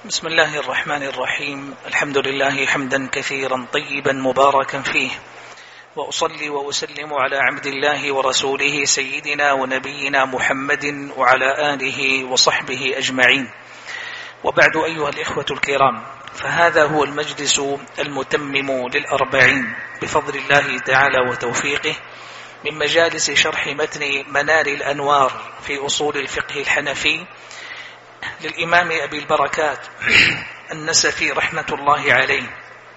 بسم الله الرحمن الرحيم. الحمد لله حمدا كثيرا طيبا مباركا فيه، وأصلي وأسلم على عبد الله ورسوله سيدنا ونبينا محمد وعلى آله وصحبه أجمعين. وبعد، أيها الإخوة الكرام، فهذا هو المجلس المتمم للأربعين بفضل الله تعالى وتوفيقه من مجالس شرح متن منار الأنوار في أصول الفقه الحنفي للإمام أبي البركات النسفي رحمة الله عليه.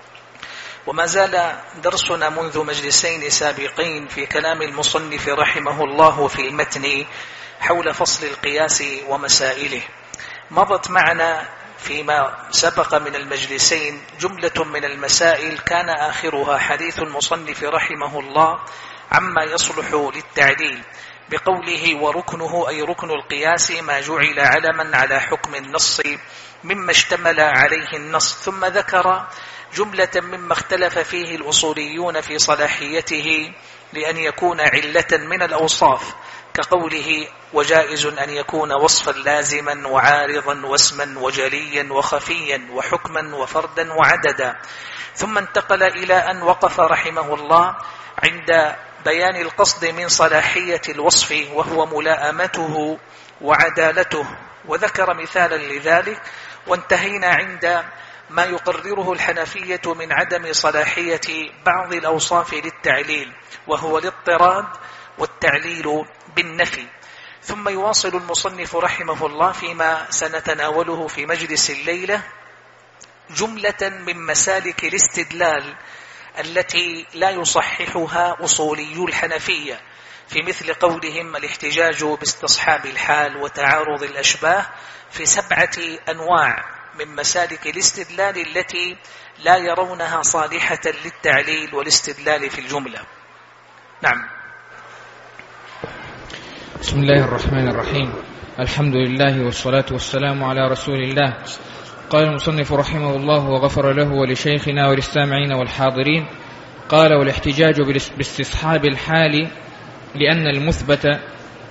وما زال درسنا منذ مجلسين سابقين في كلام المصنف رحمه الله في المتن حول فصل القياس ومسائله. مضت معنا فيما سبق من المجلسين جملة من المسائل كان آخرها حديث المصنف رحمه الله عما يصلح للتعليل بقوله وركنه، أي ركن القياس ما جعل علما على حكم النص مما اشتمل عليه النص. ثم ذكر جملة مما اختلف فيه الأصوليون في صلاحيته لأن يكون علة من الأوصاف، كقوله وجائز أن يكون وصفا لازما وعارضا واسما وجليا وخفيا وحكما وفردا وعددا. ثم انتقل إلى أن وقف رحمه الله عند بيان القصد من صلاحية الوصف وهو ملائمته وعدالته، وذكر مثالا لذلك. وانتهينا عند ما يقرره الحنفية من عدم صلاحية بعض الأوصاف للتعليل وهو الاضطراد والتعليل بالنفي. ثم يواصل المصنف رحمه الله فيما سنتناوله في مجلس الليلة جملة من مسالك الاستدلال التي لا يصححها أصولي الحنفية، في مثل قولهم الاحتجاج باستصحاب الحال وتعارض الأشباه، في 7 أنواع من مسالك الاستدلال التي لا يرونها صالحة للتعليل والاستدلال في الجملة. نعم. بسم الله الرحمن الرحيم. الحمد لله والصلاة والسلام على رسول الله. قال المصنف رحمه الله وغفر له ولشيخنا وللسامعين والحاضرين. قال والاحتجاج باستصحاب الحال لأن المثبت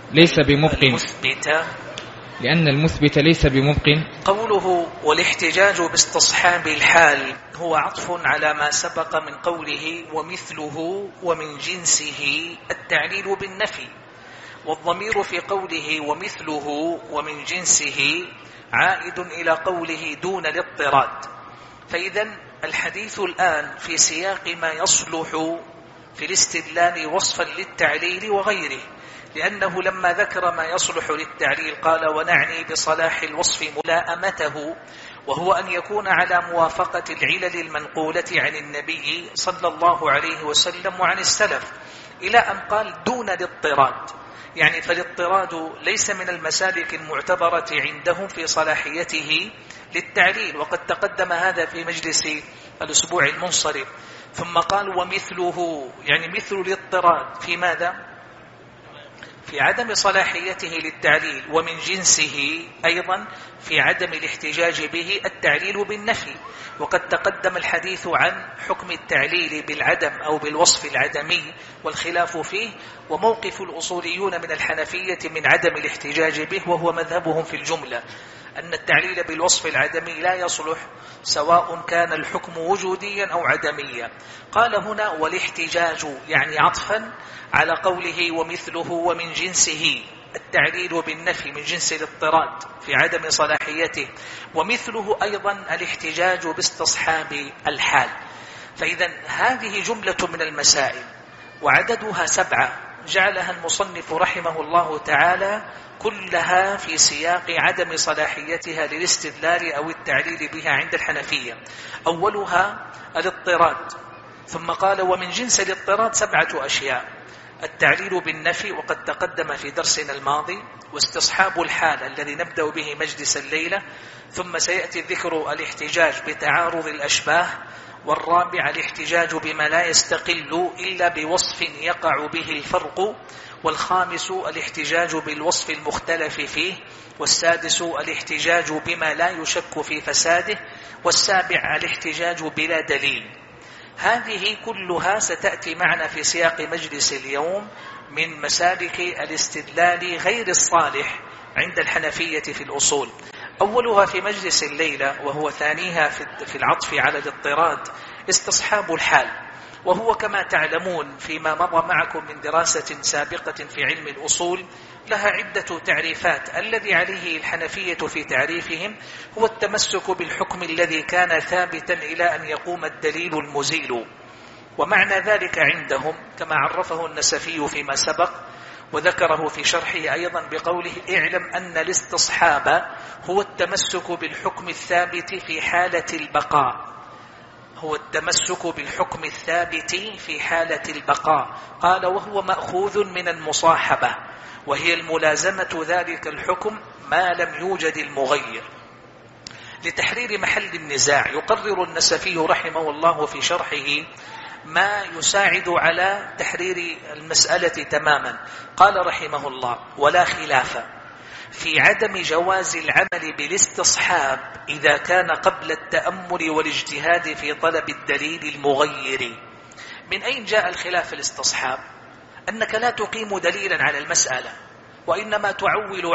ليس بمبق. قوله والاحتجاج باستصحاب الحال هو عطف على ما سبق من قوله ومثله ومن جنسه التعليل بالنفي، والضمير في قوله ومثله ومن جنسه عائد إلى قوله دون الاضطراد. فإذا الحديث الآن في سياق ما يصلح في الاستدلال وصفا للتعليل وغيره، لأنه لما ذكر ما يصلح للتعليل قال ونعني بصلاح الوصف ملائمته، وهو أن يكون على موافقة العلل المنقولة عن النبي صلى الله عليه وسلم وعن السلف، إلى أن قال دون الاضطراد. يعني فالاضطراد ليس من المسالك المعتبرة عندهم في صلاحيته للتعليل، وقد تقدم هذا في مجلس الأسبوع المنصرم. ثم قال ومثله، يعني مثل الاضطراد في ماذا؟ في عدم صلاحيته للتعليل، ومن جنسه أيضا في عدم الاحتجاج به التعليل بالنفي. وقد تقدم الحديث عن حكم التعليل بالعدم أو بالوصف العدمي والخلاف فيه، وموقف الأصوليون من الحنفية من عدم الاحتجاج به، وهو مذهبهم في الجملة أن التعليل بالوصف العدمي لا يصلح سواء كان الحكم وجوديا أو عدميا. قال هنا والاحتجاج يعني عطفا على قوله ومثله ومن جنسه التعليل بالنفي من جنس الاضطراد في عدم صلاحيته، ومثله أيضا الاحتجاج باستصحاب الحال. فإذا هذه جملة من المسائل وعددها 7 جعلها المصنف رحمه الله تعالى كلها في سياق عدم صلاحيتها للاستدلال أو التعليل بها عند الحنفية. أولها الاضطراد، ثم قال ومن جنس الاضطراد 7 أشياء: التعليل بالنفي وقد تقدم في درسنا الماضي، واستصحاب الحال الذي نبدأ به مجلس الليلة، ثم سيأتي ذكر الاحتجاج بتعارض الأشباه، والرابع الاحتجاج بما لا يستقل إلا بوصف يقع به الفرق، والخامس الاحتجاج بالوصف المختلف فيه، والسادس الاحتجاج بما لا يشك في فساده، والسابع الاحتجاج بلا دليل. هذه كلها ستأتي معنا في سياق مجلس اليوم من مسالك الاستدلال غير الصالح عند الحنفية في الأصول. أولها في مجلس الليلة، وهو ثانيها في العطف على الاضطراد، استصحاب الحال، وهو كما تعلمون فيما مضى معكم من دراسة سابقة في علم الأصول لها عدة تعريفات. الذي عليه الحنفية في تعريفهم هو التمسك بالحكم الذي كان ثابتا إلى أن يقوم الدليل المزيل. ومعنى ذلك عندهم كما عرفه النسفي فيما سبق وذكره في شرحه أيضا بقوله: اعلم أن الاستصحاب هو التمسك بالحكم الثابت في حالة البقاء. هو التمسك بالحكم الثابت في حالة البقاء. قال: وهو مأخوذ من المصاحبة، وهي الملازمة ذلك الحكم ما لم يوجد المغير. لتحرير محل النزاع يقرر النسفي رحمه الله في شرحه ما يساعد على تحرير المسألة تماما. قال رحمه الله: ولا خلاف في عدم جواز العمل بالاستصحاب إذا كان قبل التأمل والاجتهاد في طلب الدليل المغير. من أين جاء الخلاف في الاستصحاب؟ أنك لا تقيم دليلا على المسألة، وإنما تعول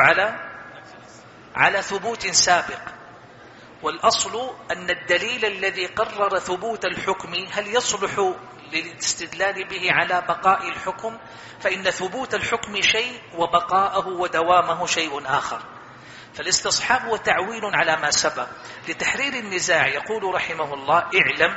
على ثبوت سابق. والأصل أن الدليل الذي قرر ثبوت الحكم هل يصلح للاستدلال به على بقاء الحكم؟ فإن ثبوت الحكم شيء وبقاءه ودوامه شيء آخر. فالاستصحاب هو تعويل على ما سبق. لتحرير النزاع يقول رحمه الله: اعلم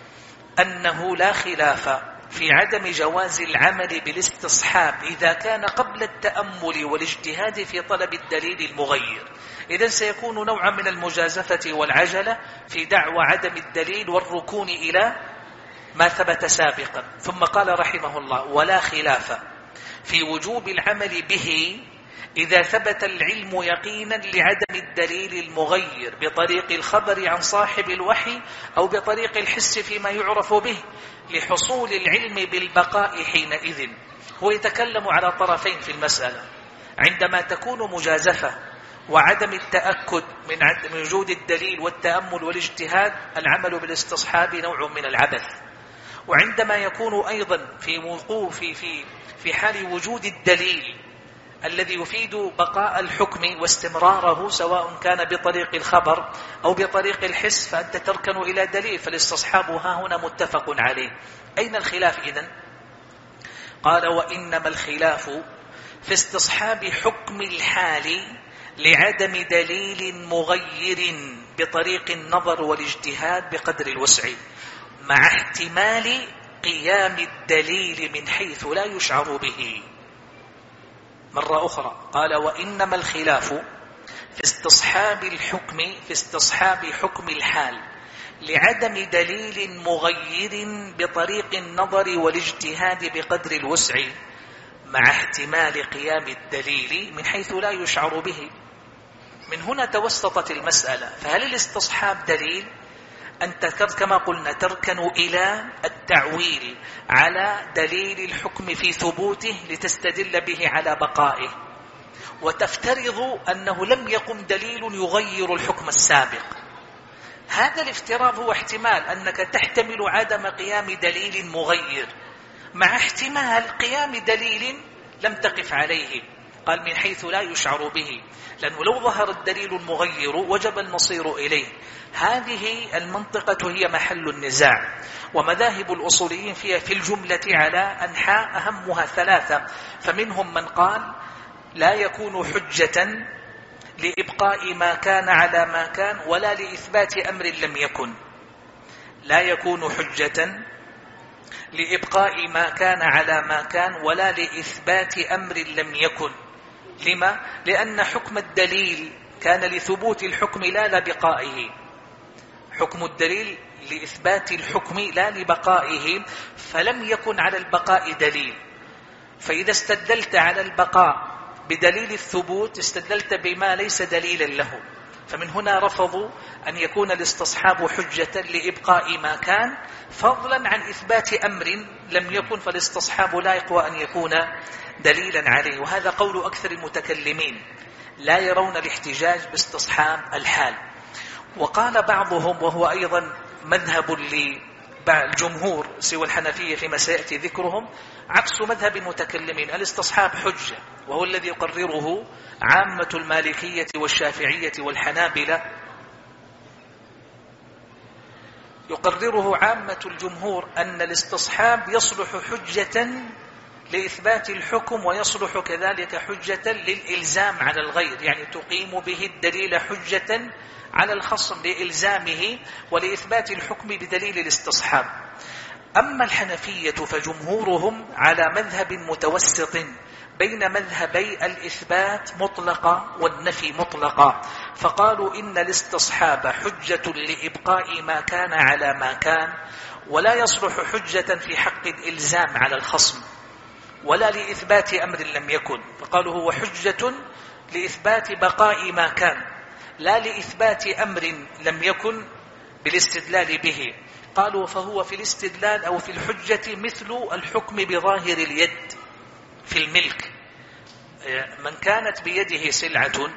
أنه لا خلاف في عدم جواز العمل بالاستصحاب إذا كان قبل التأمل والاجتهاد في طلب الدليل المغير. إذن سيكون نوعا من المجازفة والعجلة في دعوى عدم الدليل والركون إلى ما ثبت سابقا. ثم قال رحمه الله: ولا خلاف في وجوب العمل به إذا ثبت العلم يقينا لعدم الدليل المغير بطريق الخبر عن صاحب الوحي أو بطريق الحس فيما يعرف به لحصول العلم بالبقاء حينئذ. هو يتكلم على طرفين في المسألة. عندما تكون مجازفة وعدم التأكد من وجود الدليل والتأمل والاجتهاد، العمل بالاستصحاب نوع من العبث. وعندما يكون أيضا في حال وجود الدليل الذي يفيد بقاء الحكم واستمراره سواء كان بطريق الخبر أو بطريق الحس، فأنت تركن إلى دليل. فالاستصحاب ها هنا متفق عليه. أين الخلاف إذن؟ قال: وإنما الخلاف في استصحاب حكم الحال لعدم دليل مغير بطريق النظر والاجتهاد بقدر الوسع مع احتمال قيام الدليل من حيث لا يشعر به. مرة أخرى قال: وإنما الخلاف في استصحاب حكم الحال لعدم دليل مغير بطريق النظر والاجتهاد بقدر الوسع مع احتمال قيام الدليل من حيث لا يشعر به. من هنا توسطت المسألة. فهل الاستصحاب دليل؟ أنت كما قلنا تركن إلى التعويل على دليل الحكم في ثبوته لتستدل به على بقائه، وتفترض أنه لم يقم دليل يغير الحكم السابق. هذا الافتراض هو احتمال أنك تحتمل عدم قيام دليل مغير مع احتمال قيام دليل لم تقف عليه. قال: من حيث لا يشعر به، لأنه لو ظهر الدليل المغير وجب المصير إليه. هذه المنطقة هي محل النزاع، ومذاهب الأصوليين فيها في الجملة على أنحاء أهمها ثلاثة. فمنهم من قال لا يكون حجة لإبقاء ما كان على ما كان ولا لإثبات أمر لم يكن. لا يكون حجة لإبقاء ما كان على ما كان ولا لإثبات أمر لم يكن. لما؟ لأن حكم الدليل كان لثبوت الحكم لا لبقائه. حكم الدليل لإثبات الحكم لا لبقائه، فلم يكن على البقاء دليل. فإذا استدلت على البقاء بدليل الثبوت استدلت بما ليس دليلا له. فمن هنا رفضوا أن يكون الاستصحاب حجة لإبقاء ما كان فضلا عن إثبات أمر لم يكن، فالاستصحاب لا يقوى أن يكون دليلا عليه. وهذا قول أكثر المتكلمين، لا يرون الاحتجاج باستصحاب الحال. وقال بعضهم، وهو أيضا مذهب الجمهور سوى الحنفية فيما سيأتي ذكرهم عكس مذهب المتكلمين. الاستصحاب حجة، وهو الذي يقرره عامة المالكية والشافعية والحنابلة، يقرره عامة الجمهور أن الاستصحاب يصلح حجة لإثبات الحكم، ويصلح كذلك حجة للإلزام على الغير، يعني تقيم به الدليل حجة على الخصم لإلزامه ولإثبات الحكم بدليل الاستصحاب. أما الحنفية فجمهورهم على مذهب متوسط بين مذهبي الإثبات مطلقة والنفي مطلقة، فقالوا إن الاستصحاب حجة لإبقاء ما كان على ما كان، ولا يصلح حجة في حق الإلزام على الخصم، ولا لإثبات أمر لم يكن. فقالوا هو حجة لإثبات بقاء ما كان، لا لإثبات أمر لم يكن بالاستدلال به. قالوا فهو في الاستدلال أو في الحجة مثل الحكم بظاهر اليد في الملك. من كانت بيده سلعة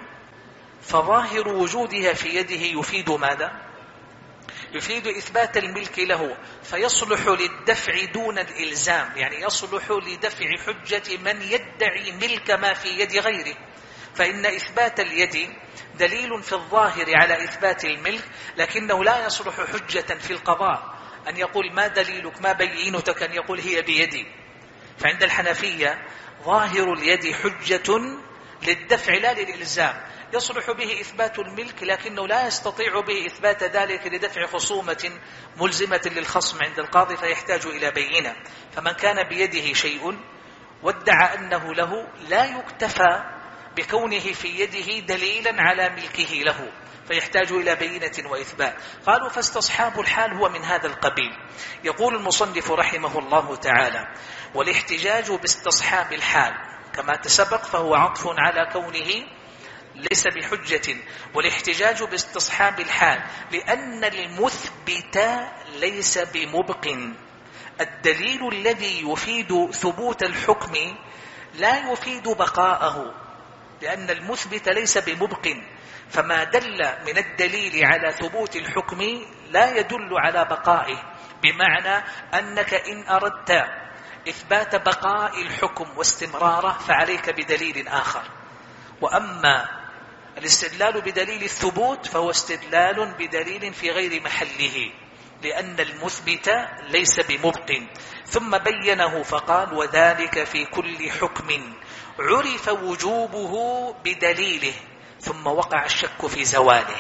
فظاهر وجودها في يده يفيد ماذا؟ يفيد إثبات الملك له، فيصلح للدفع دون الإلزام، يعني يصلح لدفع حجة من يدعي ملك ما في يد غيره. فإن إثبات اليد دليل في الظاهر على إثبات الملك، لكنه لا يصلح حجة في القضاء أن يقول ما دليلك ما بينتك، أن يقول هي بيدي. فعند الحنفية ظاهر اليد حجة للدفع لا للإلزام، يصلح به إثبات الملك، لكنه لا يستطيع به إثبات ذلك لدفع خصومة ملزمة للخصم عند القاضي فيحتاج إلى بينة. فمن كان بيده شيء وادعى أنه له لا يكتفى بكونه في يده دليلا على ملكه له، فيحتاج إلى بينة وإثبات. قالوا فاستصحاب الحال هو من هذا القبيل. يقول المصنف رحمه الله تعالى: والاحتجاج باستصحاب الحال كما تسبق فهو عطف على كونه ليس بحجة. والاحتجاج باستصحاب الحال لأن المثبت ليس بمبق. الدليل الذي يفيد ثبوت الحكم لا يفيد بقاءه، لأن المثبت ليس بمبق، فما دل من الدليل على ثبوت الحكم لا يدل على بقائه. بمعنى أنك إن أردت إثبات بقاء الحكم واستمراره فعليك بدليل آخر. وأما الاستدلال بدليل الثبوت فهو استدلال بدليل في غير محله، لأن المثبت ليس بمبق. ثم بينه فقال: وذلك في كل حكم عرف وجوبه بدليله. ثم وقع الشك في زواله.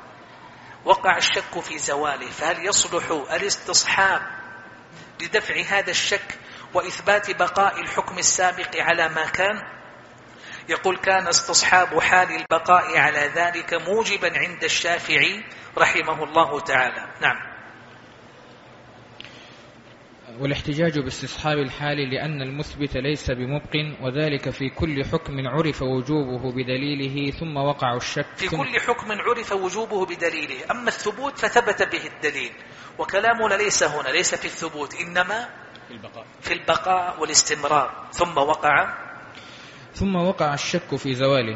وقع الشك في زواله، فهل يصلح الاستصحاب لدفع هذا الشك وإثبات بقاء الحكم السابق على ما كان؟ يقول: كان استصحاب حال البقاء على ذلك موجبا عند الشافعي رحمه الله تعالى. نعم. والاحتجاج باستصحاب الحال لأن المثبت ليس بمبق، وذلك في كل حكم عرف وجوبه بدليله. ثم وقع الشك في كل حكم عرف وجوبه بدليله. أما الثبوت فثبت به الدليل، وكلامنا ليس هنا، ليس في الثبوت، إنما في البقاء والاستمرار. ثم وقع الشك في زواله.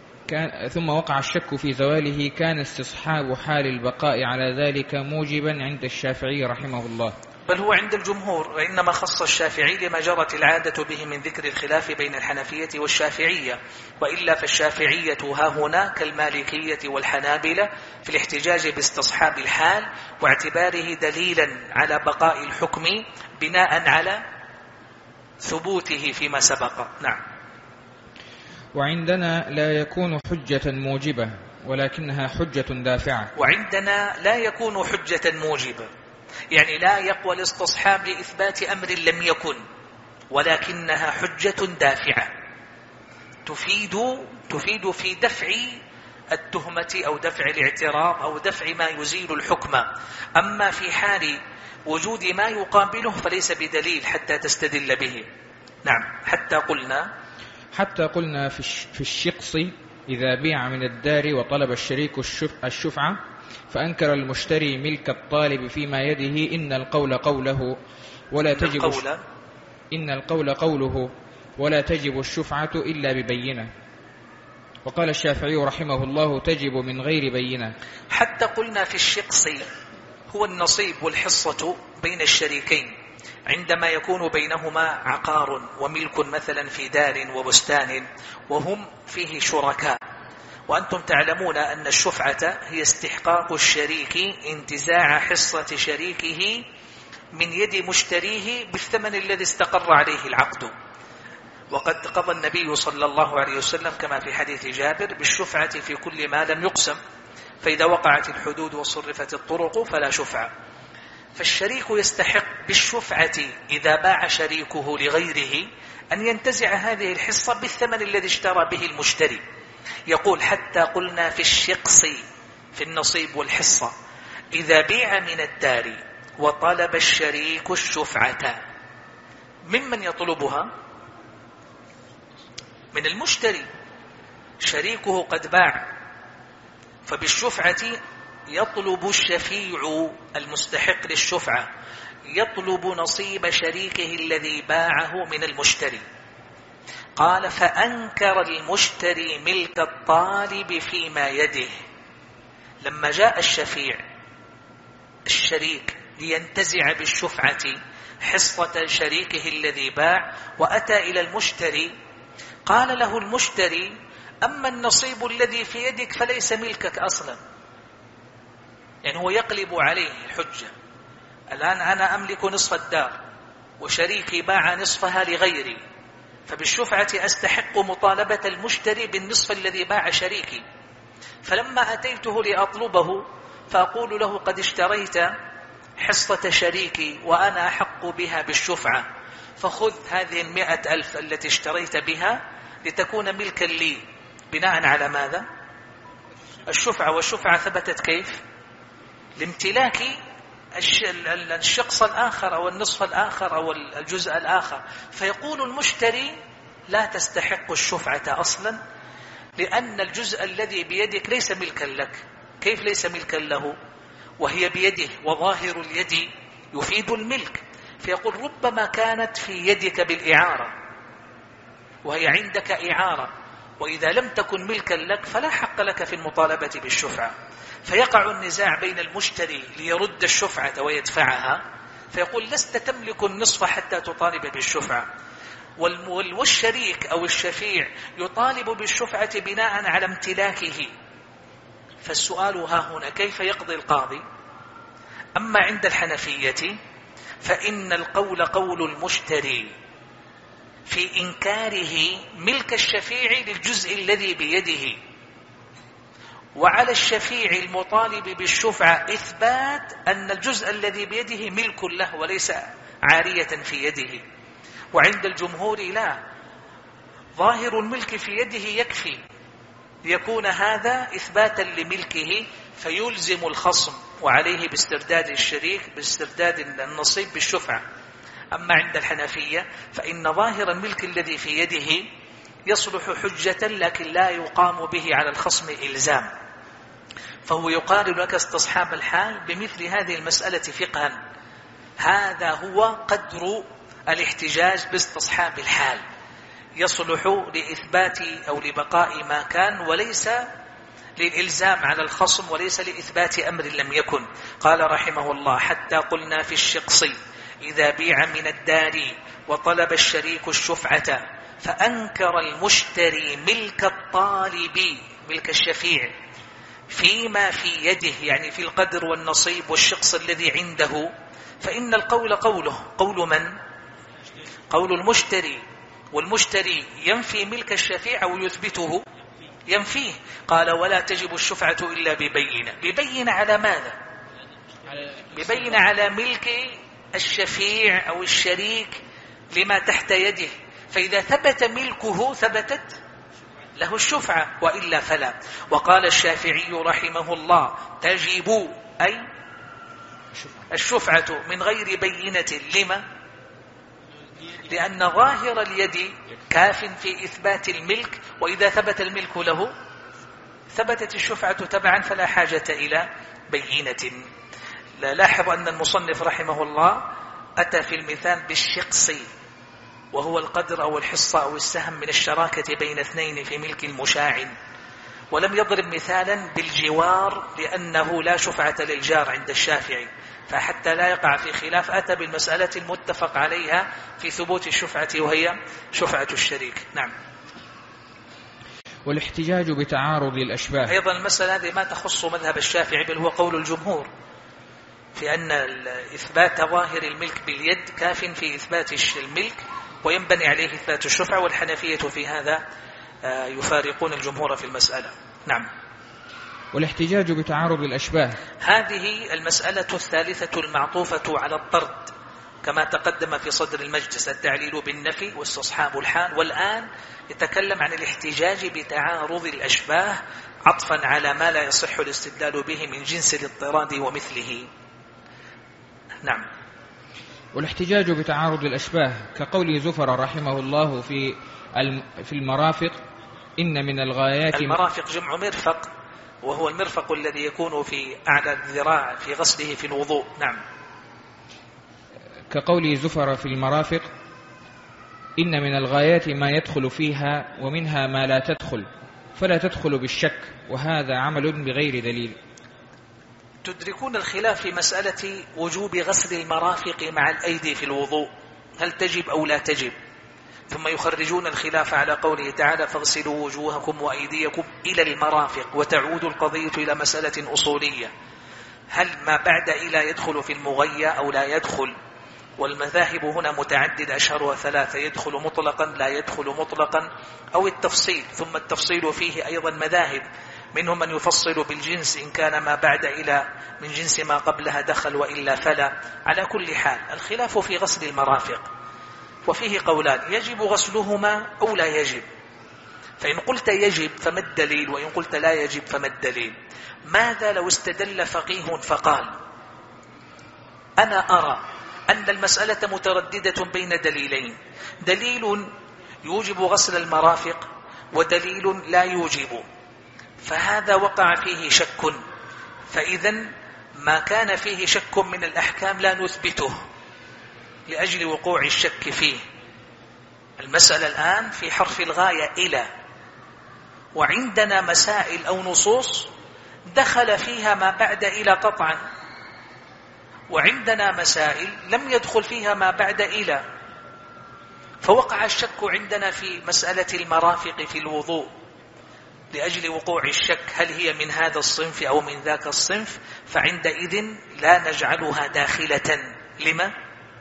كان استصحاب حال البقاء على ذلك موجبا عند الشافعي رحمه الله، بل هو عند الجمهور، وإنما خص الشافعي لما جرت العادة به من ذكر الخلاف بين الحنفية والشافعية، وإلا فالشافعية ها هنا كالمالكية والحنابلة في الاحتجاج باستصحاب الحال واعتباره دليلا على بقاء الحكم بناء على ثبوته فيما سبق. نعم. وعندنا لا يكون حجة موجبة ولكنها حجة دافعة. وعندنا لا يكون حجة موجبة، يعني لا يقوى الاستصحاب لإثبات أمر لم يكن، ولكنها حجة دافعة تفيد في دفع التهمة أو دفع الاعتراض أو دفع ما يزيل الحكم. أما في حال وجود ما يقابله فليس بدليل حتى تستدل به. نعم. حتى قلنا في الشقص إذا بيع من الدار وطلب الشريك الشفعة فأنكر المشتري ملك الطالب فيما يده إن القول قوله ولا تجب الشفعة إلا ببينة. وقال الشافعي رحمه الله: تجب من غير بينة. حتى قلنا في الشقص هو النصيب والحصة بين الشريكين عندما يكون بينهما عقار وملك مثلا في دار وبستان وهم فيه شركاء. وأنتم تعلمون أن الشفعة هي استحقاق الشريك انتزاع حصة شريكه من يد مشتريه بالثمن الذي استقر عليه العقد. وقد قضى النبي صلى الله عليه وسلم كما في حديث جابر بالشفعة في كل ما لم يقسم، فإذا وقعت الحدود وصرفت الطرق فلا شفعة. فالشريك يستحق بالشفعة إذا باع شريكه لغيره أن ينتزع هذه الحصة بالثمن الذي اشترى به المشتري. يقول حتى قلنا في الشقص في النصيب والحصة إذا بيع من الدار وطلب الشريك الشفعة، ممن يطلبها؟ من المشتري. شريكه قد باع، فبالشفعة يطلب الشفيع المستحق للشفعة يطلب نصيب شريكه الذي باعه من المشتري. قال فأنكر المشتري ملك الطالب فيما يده. لما جاء الشفيع الشريك لينتزع بالشفعة حصة شريكه الذي باع وأتى إلى المشتري، قال له المشتري أما النصيب الذي في يدك فليس ملكك أصلا. يعني هو يقلب عليه الحجة. الآن أنا أملك نصف الدار وشريكي باع نصفها لغيري، فبالشفعة أستحق مطالبة المشتري بالنصف الذي باع شريكي. فلما أتيته لأطلبه فأقول له قد اشتريت حصة شريكي وأنا أحق بها بالشفعة، فخذ هذه 100,000 التي اشتريت بها لتكون ملكا لي. بناء على ماذا؟ الشفعة. والشفعة ثبتت كيف؟ لامتلاك الشخص الآخر أو النصف الآخر أو الجزء الآخر. فيقول المشتري لا تستحق الشفعة أصلا لأن الجزء الذي بيدك ليس ملكا لك. كيف ليس ملكا له وهي بيده؟ وظاهر اليد يفيد الملك. فيقول ربما كانت في يدك بالإعارة وهي عندك إعارة، وإذا لم تكن ملكا لك فلا حق لك في المطالبة بالشفعة. فيقع النزاع بين المشتري ليرد الشفعة ويدفعها، فيقول لست تملك النصف حتى تطالب بالشفعة، والشريك أو الشفيع يطالب بالشفعة بناء على امتلاكه. فالسؤال ها هنا كيف يقضي القاضي؟ أما عند الحنفية فإن القول قول المشتري في إنكاره ملك الشفيع للجزء الذي بيده، وعلى الشفيع المطالب بالشفعة إثبات أن الجزء الذي بيده ملك له وليس عارية في يده. وعند الجمهور لا، ظاهر الملك في يده يكفي ليكون هذا إثباتا لملكه، فيلزم الخصم وعليه باسترداد الشريك باسترداد النصيب بالشفعة. أما عند الحنفية فإن ظاهر الملك الذي في يده يصلح حجة لكن لا يقام به على الخصم إلزام، فهو يقارن لك استصحاب الحال بمثل هذه المسألة فقها. هذا هو قدر الاحتجاج باستصحاب الحال، يصلح لإثبات أو لبقاء ما كان وليس للإلزام على الخصم وليس لإثبات أمر لم يكن. قال رحمه الله حتى قلنا في الشقص إذا بيع من الدار وطلب الشريك الشفعة فأنكر المشتري ملك الطالب ملك الشفيع فيما في يده، يعني في القدر والنصيب والشقص الذي عنده، فإن القول قوله. قول من؟ قول المشتري. والمشتري ينفي ملك الشفيع أو يثبته؟ ينفيه. قال ولا تجب الشفعة إلا ببينة. ببينة على ماذا؟ ببينة على ملك الشفيع أو الشريك لما تحت يده، فإذا ثبت ملكه ثبتت له الشفعة وإلا فلا. وقال الشافعي رحمه الله تجب أي الشفعة من غير بينة. لما؟ لأن ظاهر اليد كاف في إثبات الملك، وإذا ثبت الملك له ثبتت الشفعة تبعا فلا حاجة إلى بينة. لاحظ أن المصنف رحمه الله أتى في المثال بالشقص، وهو القدر أو الحصة أو السهم من الشراكة بين اثنين في ملك مشاع، ولم يضرب مثالا بالجوار لأنه لا شفعة للجار عند الشافعي، فحتى لا يقع في خلاف أتى بالمسألة المتفق عليها في ثبوت الشفعة وهي شفعة الشريك. نعم. والاحتجاج بتعارض الأشباه، أيضا المسألة هذه ما تخص مذهب الشافعي بل هو قول الجمهور في أن إثبات ظاهر الملك باليد كاف في إثبات الملك وينبني عليه إثبات الشفعة، والحنفية في هذا يفارقون الجمهور في المسألة. نعم. والاحتجاج بتعارض الأشباه، هذه المسألة الثالثة المعطوفة على الطرد كما تقدم في صدر المجلس، التعليل بالنفي واستصحاب الحال، والآن يتكلم عن الاحتجاج بتعارض الأشباه عطفا على ما لا يصح الاستدلال به من جنس الاضطراد ومثله. نعم. والاحتجاج بتعارض الأشباه كقول زفر رحمه الله في المرافق إن من الغايات. المرافق جمع مرفق، وهو المرفق الذي يكون في أعلى الذراع في غسله في الوضوء. نعم. كقول زفر في المرافق إن من الغايات ما يدخل فيها ومنها ما لا تدخل فلا تدخل بالشك، وهذا عمل بغير دليل. تدركون الخلاف في مسألة وجوب غسل المرافق مع الأيدي في الوضوء، هل تجب أو لا تجب؟ ثم يخرجون الخلاف على قوله تعالى فاغسلوا وجوهكم وأيديكم إلى المرافق، وتعود القضية إلى مسألة أصولية، هل ما بعد إلى يدخل في المغية أو لا يدخل؟ والمذاهب هنا متعدد أشهرها ثلاثة: يدخل مطلقا، لا يدخل مطلقا، أو التفصيل. ثم التفصيل فيه أيضا مذاهب، منهم من يفصل بالجنس إن كان ما بعد إلى من جنس ما قبلها دخل وإلا فلا. على كل حال الخلاف في غسل المرافق، وفيه قولان: يجب غسلهما أو لا يجب. فإن قلت يجب فما الدليل؟ وإن قلت لا يجب فما الدليل؟ ماذا لو استدل فقيه فقال أنا أرى أن المسألة مترددة بين دليلين، دليل يوجب غسل المرافق ودليل لا يوجب، فهذا وقع فيه شك، فإذا ما كان فيه شك من الأحكام لا نثبته لأجل وقوع الشك فيه. المسألة الآن في حرف الغاية إلى، وعندنا مسائل أو نصوص دخل فيها ما بعد إلى قطعا، وعندنا مسائل لم يدخل فيها ما بعد إلى، فوقع الشك عندنا في مسألة المرافق في الوضوء لأجل وقوع الشك هل هي من هذا الصنف أو من ذاك الصنف، فعندئذ لا نجعلها داخلة. لما؟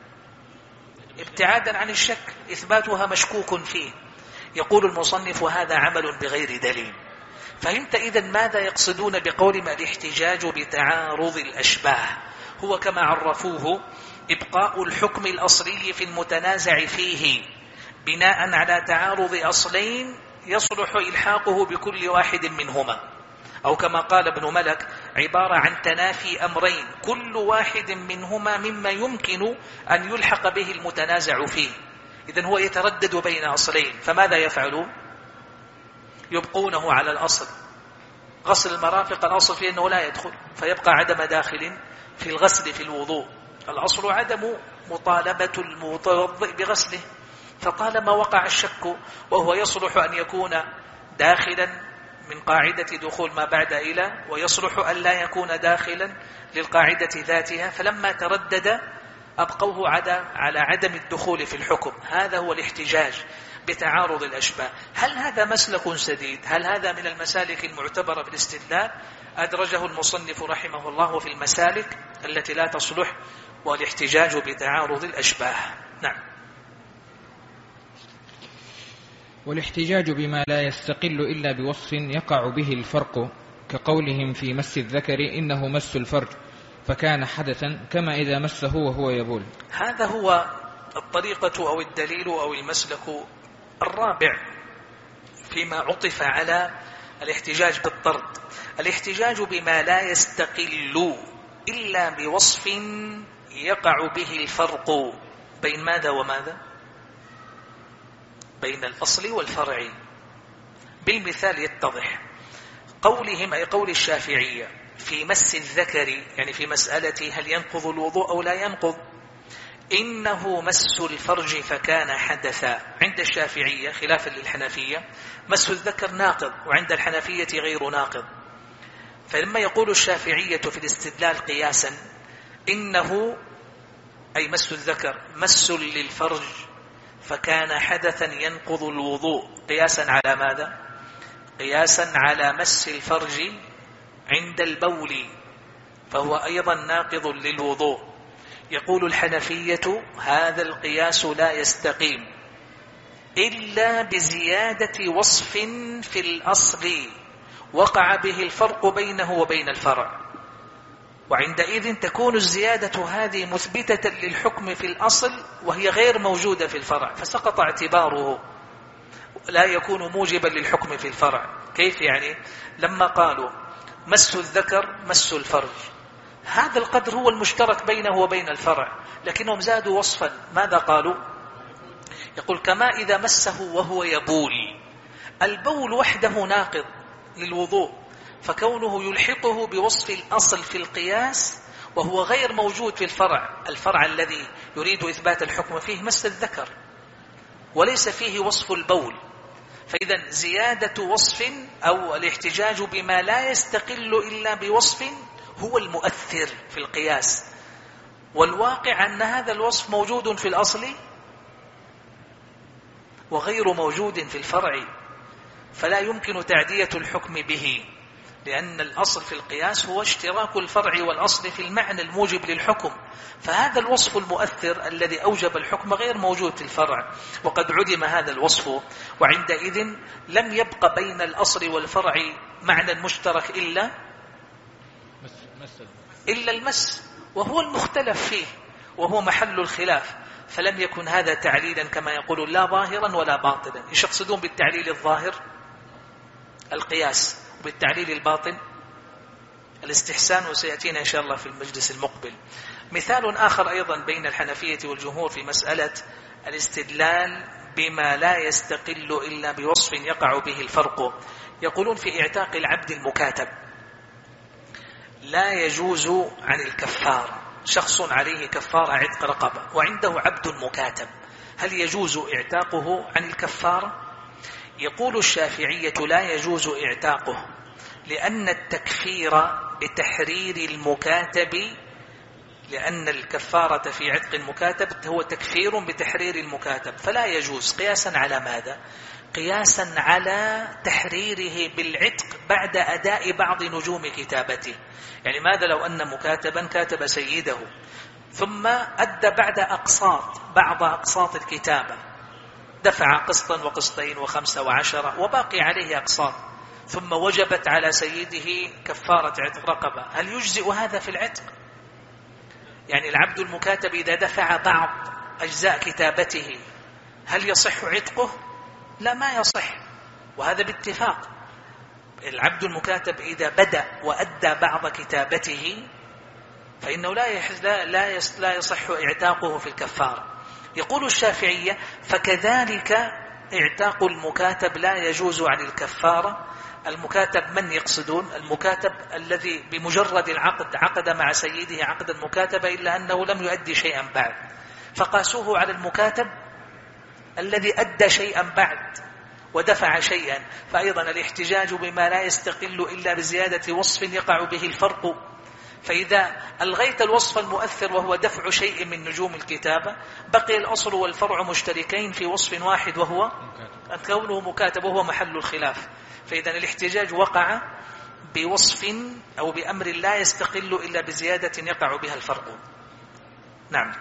ابتعادا عن الشك، إثباتها مشكوك فيه. يقول المصنف وهذا عمل بغير دليل. فهمت إذن ماذا يقصدون بقول ما الاحتجاج بتعارض الأشباه؟ هو كما عرفوه إبقاء الحكم الأصلي في المتنازع فيه بناء على تعارض أصلين يصلح إلحاقه بكل واحد منهما، أو كما قال ابن ملك عبارة عن تنافي أمرين كل واحد منهما مما يمكن أن يلحق به المتنازع فيه. إذن هو يتردد بين أصلين، فماذا يفعلون؟ يبقونه على الأصل. غسل المرافق الأصل فيه أنه لا يدخل، فيبقى عدم داخل في الغسل في الوضوء. الأصل عدم مطالبة المتوضئ بغسله، فطالما وقع الشك وهو يصلح أن يكون داخلا من قاعدة دخول ما بعد إلى، ويصلح أن لا يكون داخلا للقاعدة ذاتها، فلما تردد أبقوه على عدم الدخول في الحكم. هذا هو الاحتجاج بتعارض الأشباه. هل هذا مسلك سديد؟ هل هذا من المسالك المعتبرة بالاستدلال؟ أدرجه المصنف رحمه الله في المسالك التي لا تصلح والاحتجاج بتعارض الأشباه. نعم. والاحتجاج بما لا يستقل إلا بوصف يقع به الفرق، كقولهم في مس الذكر إنه مس الفرج فكان حدثا كما إذا مسه وهو يبول. هذا هو الطريقة أو الدليل أو المسلك الرابع فيما عطف على الاحتجاج بالطرد. الاحتجاج بما لا يستقل إلا بوصف يقع به الفرق بين ماذا وماذا؟ بين الأصل والفرع. بالمثال يتضح. قولهم أي قول الشافعية في مس الذكر، يعني في مسألة هل ينقض الوضوء أو لا ينقض، إنه مس الفرج فكان حدثا. عند الشافعية خلافا للحنفية مس الذكر ناقض، وعند الحنفية غير ناقض. فلما يقول الشافعية في الاستدلال قياسا إنه أي مس الذكر مس للفرج فكان حدثا ينقض الوضوء، قياسا على ماذا؟ قياسا على مس الفرج عند البول، فهو أيضا ناقض للوضوء. يقول الحنفية هذا القياس لا يستقيم إلا بزيادة وصف في الأصل وقع به الفرق بينه وبين الفرع، وعندئذ تكون الزيادة هذه مثبتة للحكم في الأصل وهي غير موجودة في الفرع، فسقط اعتباره، لا يكون موجبا للحكم في الفرع. كيف يعني؟ لما قالوا مس الذكر مس الفرج، هذا القدر هو المشترك بينه وبين الفرع، لكنهم زادوا وصفا. ماذا قالوا؟ يقول كما إذا مسه وهو يبول. البول وحده ناقض للوضوء، فكونه يلحقه بوصف الأصل في القياس وهو غير موجود في الفرع، الفرع الذي يريد إثبات الحكم فيه مس الذكر وليس فيه وصف البول. فإذا زيادة وصف أو الاحتجاج بما لا يستقل إلا بوصف هو المؤثر في القياس، والواقع أن هذا الوصف موجود في الأصل وغير موجود في الفرع، فلا يمكن تعدية الحكم به، لأن الأصل في القياس هو اشتراك الفرع والأصل في المعنى الموجب للحكم، فهذا الوصف المؤثر الذي أوجب الحكم غير موجود في الفرع، وقد عدم هذا الوصف، وعندئذ لم يبق بين الأصل والفرع معنى مشترك إلا المس، وهو المختلف فيه وهو محل الخلاف. فلم يكن هذا تعليلا كما يقولون لا ظاهرا ولا باطنا. ايش يقصدون بالتعليل الظاهر؟ القياس، وبالتعليل الباطن الاستحسان، وسيأتينا إن شاء الله في المجلس المقبل. مثال آخر أيضا بين الحنفية والجمهور في مسألة الاستدلال بما لا يستقل إلا بوصف يقع به الفرق. يقولون في اعتاق العبد المكاتب لا يجوز عن الكفارة، شخص عليه كفارة عتق رقبة وعنده عبد مكاتب، هل يجوز اعتاقه عن الكفارة؟ يقول الشافعية لا يجوز اعتاقه، لأن التكفير بتحرير المكاتب، لأن الكفارة في عتق المكاتب هو تكفير بتحرير المكاتب، فلا يجوز. قياسا على ماذا؟ قياسا على تحريره بالعتق بعد أداء بعض نجوم كتابته. يعني ماذا لو أن مكاتبا كاتب سيده ثم أدى بعد بعض أقساط الكتابة، دفع قسطا وقسطين وخمسة وعشرة وباقي عليه أقساط، ثم وجبت على سيده كفارة عتق رقبة، هل يجزئ هذا في العتق؟ يعني العبد المكاتب إذا دفع بعض أجزاء كتابته هل يصح عتقه؟ لا، ما يصح، وهذا باتفاق. العبد المكاتب إذا بدأ وأدى بعض كتابته فإنه لا يصح اعتاقه في الكفارة. يقول الشافعية فكذلك اعتاق المكاتب لا يجوز عن الكفارة. المكاتب من يقصدون؟ المكاتب الذي بمجرد العقد عقد مع سيده عقدا مكاتبة إلا أنه لم يؤدي شيئا بعد، فقاسوه على المكاتب الذي أدى شيئا بعد ودفع شيئا، فأيضا الاحتجاج بما لا يستقل إلا بزيادة وصف يقع به الفرق. فإذا ألغيت الوصف المؤثر وهو دفع شيء من نجوم الكتابة بقي الأصل والفرع مشتركين في وصف واحد وهو كونه مكاتب، وهو محل الخلاف. فإذا الاحتجاج وقع بوصف أو بأمر لا يستقل إلا بزيادة يقع بها الفرق. نعم.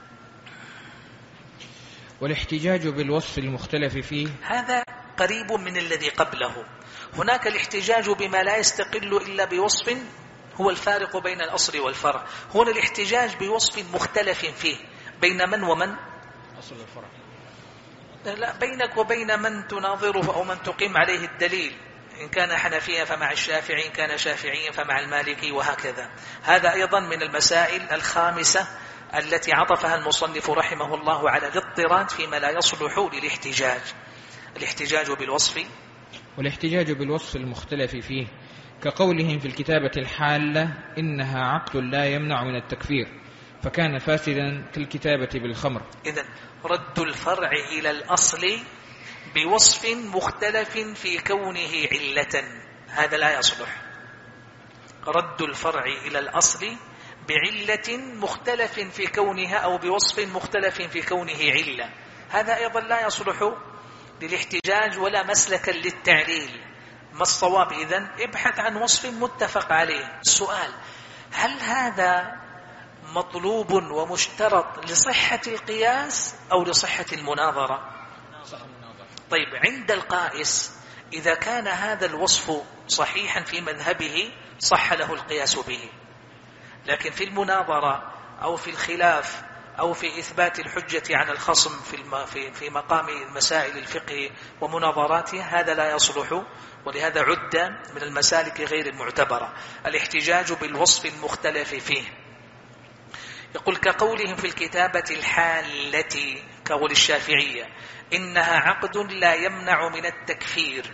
والاحتجاج بالوصف المختلف فيه هذا قريب من الذي قبله. هناك الاحتجاج بما لا يستقل إلا بوصف هو الفارق بين الأصل والفرع، هنا الاحتجاج بوصف مختلف فيه بين من ومن؟ أصل الفرع. لا، بينك وبين من تناظره أو من تقيم عليه الدليل، إن كان حنفيا فمع الشافعي، إن كان شافعيا فمع المالكي، وهكذا. هذا أيضا من المسائل الخامسة التي عطفها المصنف رحمه الله على الاضطراد فيما لا يصلح للاحتجاج. الاحتجاج بالوصف، والاحتجاج بالوصف المختلف فيه كقولهم في الكتابة الحالة إنها عقد لا يمنع من التكفير، فكان فاسدا كالكتابة بالخمر. إذن رد الفرع إلى الأصل بوصف مختلف في كونه علة، هذا لا يصلح. رد الفرع إلى الأصل بعلة مختلف في كونها أو بوصف مختلف في كونه علة، هذا أيضا لا يصلح للاحتجاج ولا مسلكا للتعليل. ما الصواب إذن؟ ابحث عن وصف متفق عليه. السؤال: هل هذا مطلوب ومشترط لصحة القياس أو لصحة المناظرة؟ طيب، عند القائس إذا كان هذا الوصف صحيحا في مذهبه صح له القياس به، لكن في المناظرة أو في الخلاف أو في إثبات الحجة عن الخصم في مقام مسائل الفقه ومناظراتها هذا لا يصلح، ولهذا عد من المسالك غير المعتبرة الاحتجاج بالوصف المختلف فيه. يقول: كقولهم في الكتابة الحالة، كقول الشافعية إنها عقد لا يمنع من التكفير.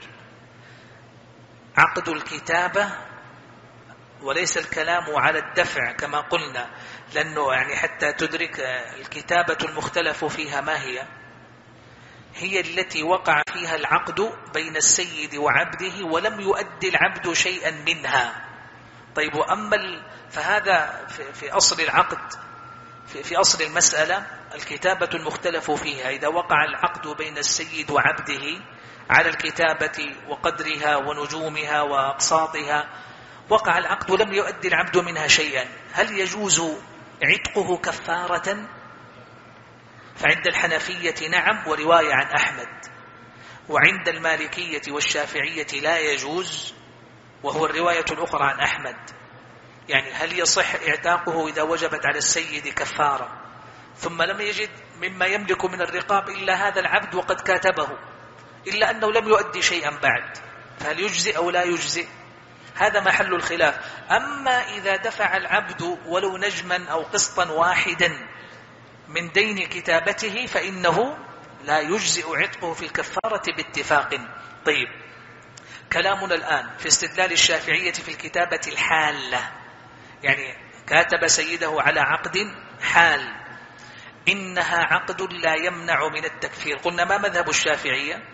عقد الكتابة، وليس الكلام على الدفع كما قلنا، لأنه يعني حتى تدرك الكتابة المختلف فيها ما هي التي وقع فيها العقد بين السيد وعبده ولم يؤدي العبد شيئا منها. طيب، فهذا في أصل العقد، في أصل المسألة الكتابة المختلف فيها، إذا وقع العقد بين السيد وعبده على الكتابة وقدرها ونجومها وأقساطها، وقع العقد ولم يؤدي العبد منها شيئا، هل يجوز عتقه كفارة؟ فعند الحنفية نعم، ورواية عن أحمد، وعند المالكية والشافعية لا يجوز، وهو الرواية الأخرى عن أحمد. يعني هل يصح اعتاقه إذا وجبت على السيد كفارة ثم لم يجد مما يملك من الرقاب إلا هذا العبد وقد كاتبه، إلا أنه لم يؤدي شيئا بعد، فهل يجزئ أو لا يجزئ؟ هذا محل الخلاف. أما إذا دفع العبد ولو نجما أو قسطا واحدا من دين كتابته فإنه لا يجزئ عتقه في الكفارة باتفاق. طيب، كلامنا الآن في استدلال الشافعية في الكتابة الحالة، يعني كاتب سيده على عقد حال، إنها عقد لا يمنع من التكفير. قلنا ما مذهب الشافعية؟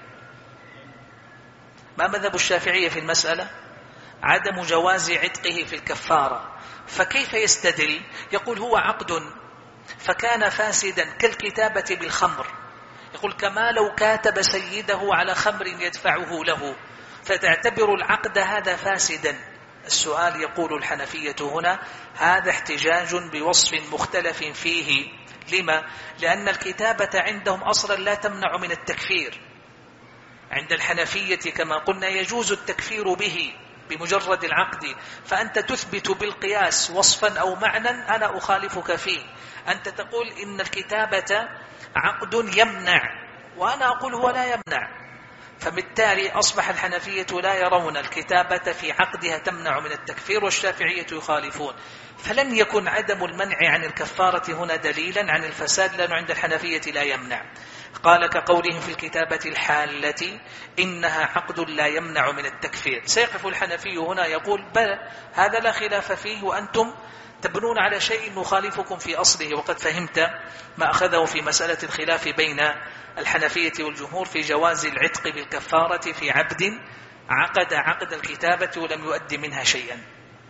ما مذهب الشافعية في المسألة؟ عدم جواز عتقه في الكفارة. فكيف يستدل؟ يقول هو عقد فكان فاسدا كالكتابة بالخمر، يقول كما لو كاتب سيده على خمر يدفعه له، فتعتبر العقد هذا فاسدا. السؤال: يقول الحنفية هنا هذا احتجاج بوصف مختلف فيه. لما؟ لأن الكتابة عندهم أصلا لا تمنع من التكفير. عند الحنفية كما قلنا يجوز التكفير به بمجرد العقد، فأنت تثبت بالقياس وصفا أو معنى أنا أخالفك فيه. أنت تقول إن الكتابة عقد يمنع وأنا أقول هو لا يمنع، فبالتالي أصبح الحنفية لا يرون الكتابة في عقدها تمنع من التكفير والشافعية يخالفون، فلن يكن عدم المنع عن الكفارة هنا دليلا عن الفساد، لأنه عند الحنفية لا يمنع. قال: كقولهم في الكتابة الحالة إنها عقد لا يمنع من التكفير. سيقف الحنفي هنا يقول: بلى، هذا لا خلاف فيه، وأنتم تبنون على شيء مخالفكم في أصله، وقد فهمت ما أخذه في مسألة الخلاف بين الحنفية والجمهور في جواز العتق بالكفارة في عبد عقد عقد الكتابة ولم يؤدي منها شيئا.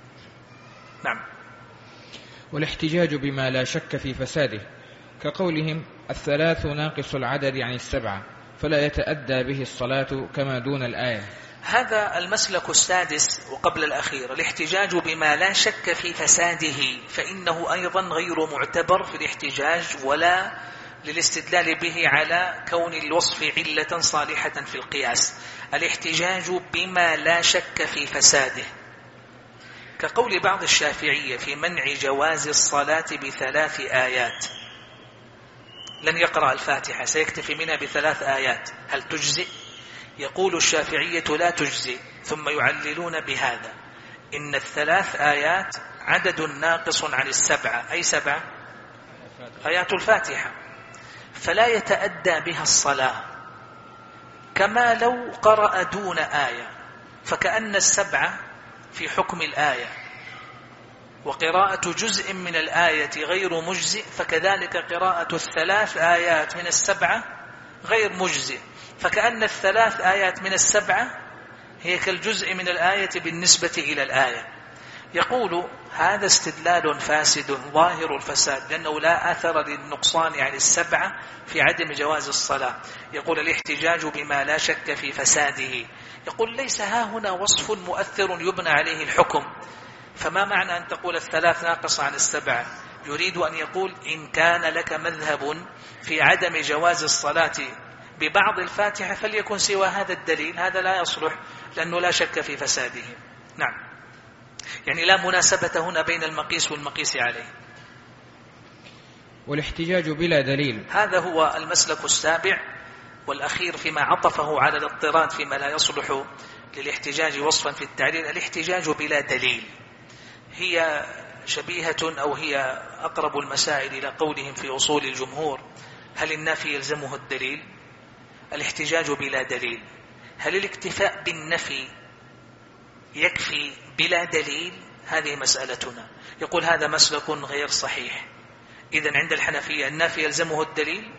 نعم. والاحتجاج بما لا شك في فساده، كقولهم 3 ناقص العدد عن 7 فلا يتأدى به الصلاة كما دون الآية. هذا المسلك السادس وقبل الأخير، الاحتجاج بما لا شك في فساده، فإنه أيضا غير معتبر في الاحتجاج ولا للاستدلال به على كون الوصف علة صالحة في القياس. الاحتجاج بما لا شك في فساده، كقول بعض الشافعية في منع جواز الصلاة ب3 آيات. لن يقرأ الفاتحة، سيكتفي منها ب3 آيات، هل تجزئ؟ يقول الشافعية لا تجزئ، ثم يعللون بهذا إن ال3 آيات عدد ناقص عن 7، أي 7 آيات الفاتحة، فلا يتأدى بها الصلاة، كما لو قرأ دون آية، فكأن 7 في حكم الآية. وقراءة جزء من الآية غير مجزئ، فكذلك قراءة الثلاث آيات من السبعة غير مجزئ، فكأن الثلاث آيات من السبعة هي كالجزء من الآية بالنسبة إلى الآية. يقول هذا استدلال فاسد ظاهر الفساد، لأنه لا أثر للنقصان عن السبعة في عدم جواز الصلاة. يقول الاحتجاج بما لا شك في فساده. يقول ليس ها هنا وصف مؤثر يبنى عليه الحكم، فما معنى أن تقول الثلاث ناقص عن السبعة؟ يريد أن يقول إن كان لك مذهب في عدم جواز الصلاة ببعض الفاتحة فليكن سوى هذا الدليل، هذا لا يصلح لأنه لا شك في فساده. نعم، يعني لا مناسبة هنا بين المقيس والمقيس عليه. والاحتجاج بلا دليل، هذا هو المسلك السابع والأخير فيما عطفه على الاضطراد فيما لا يصلح للاحتجاج وصفا في التعليل. الاحتجاج بلا دليل هي شبيهة أو هي أقرب المسائل إلى قولهم في أصول الجمهور: هل النافي يلزمه الدليل؟ الاحتجاج بلا دليل. هل الاكتفاء بالنفي يكفي بلا دليل؟ هذه مسألتنا. يقول هذا مسلك غير صحيح. إذن عند الحنفية النافي يلزمه الدليل؟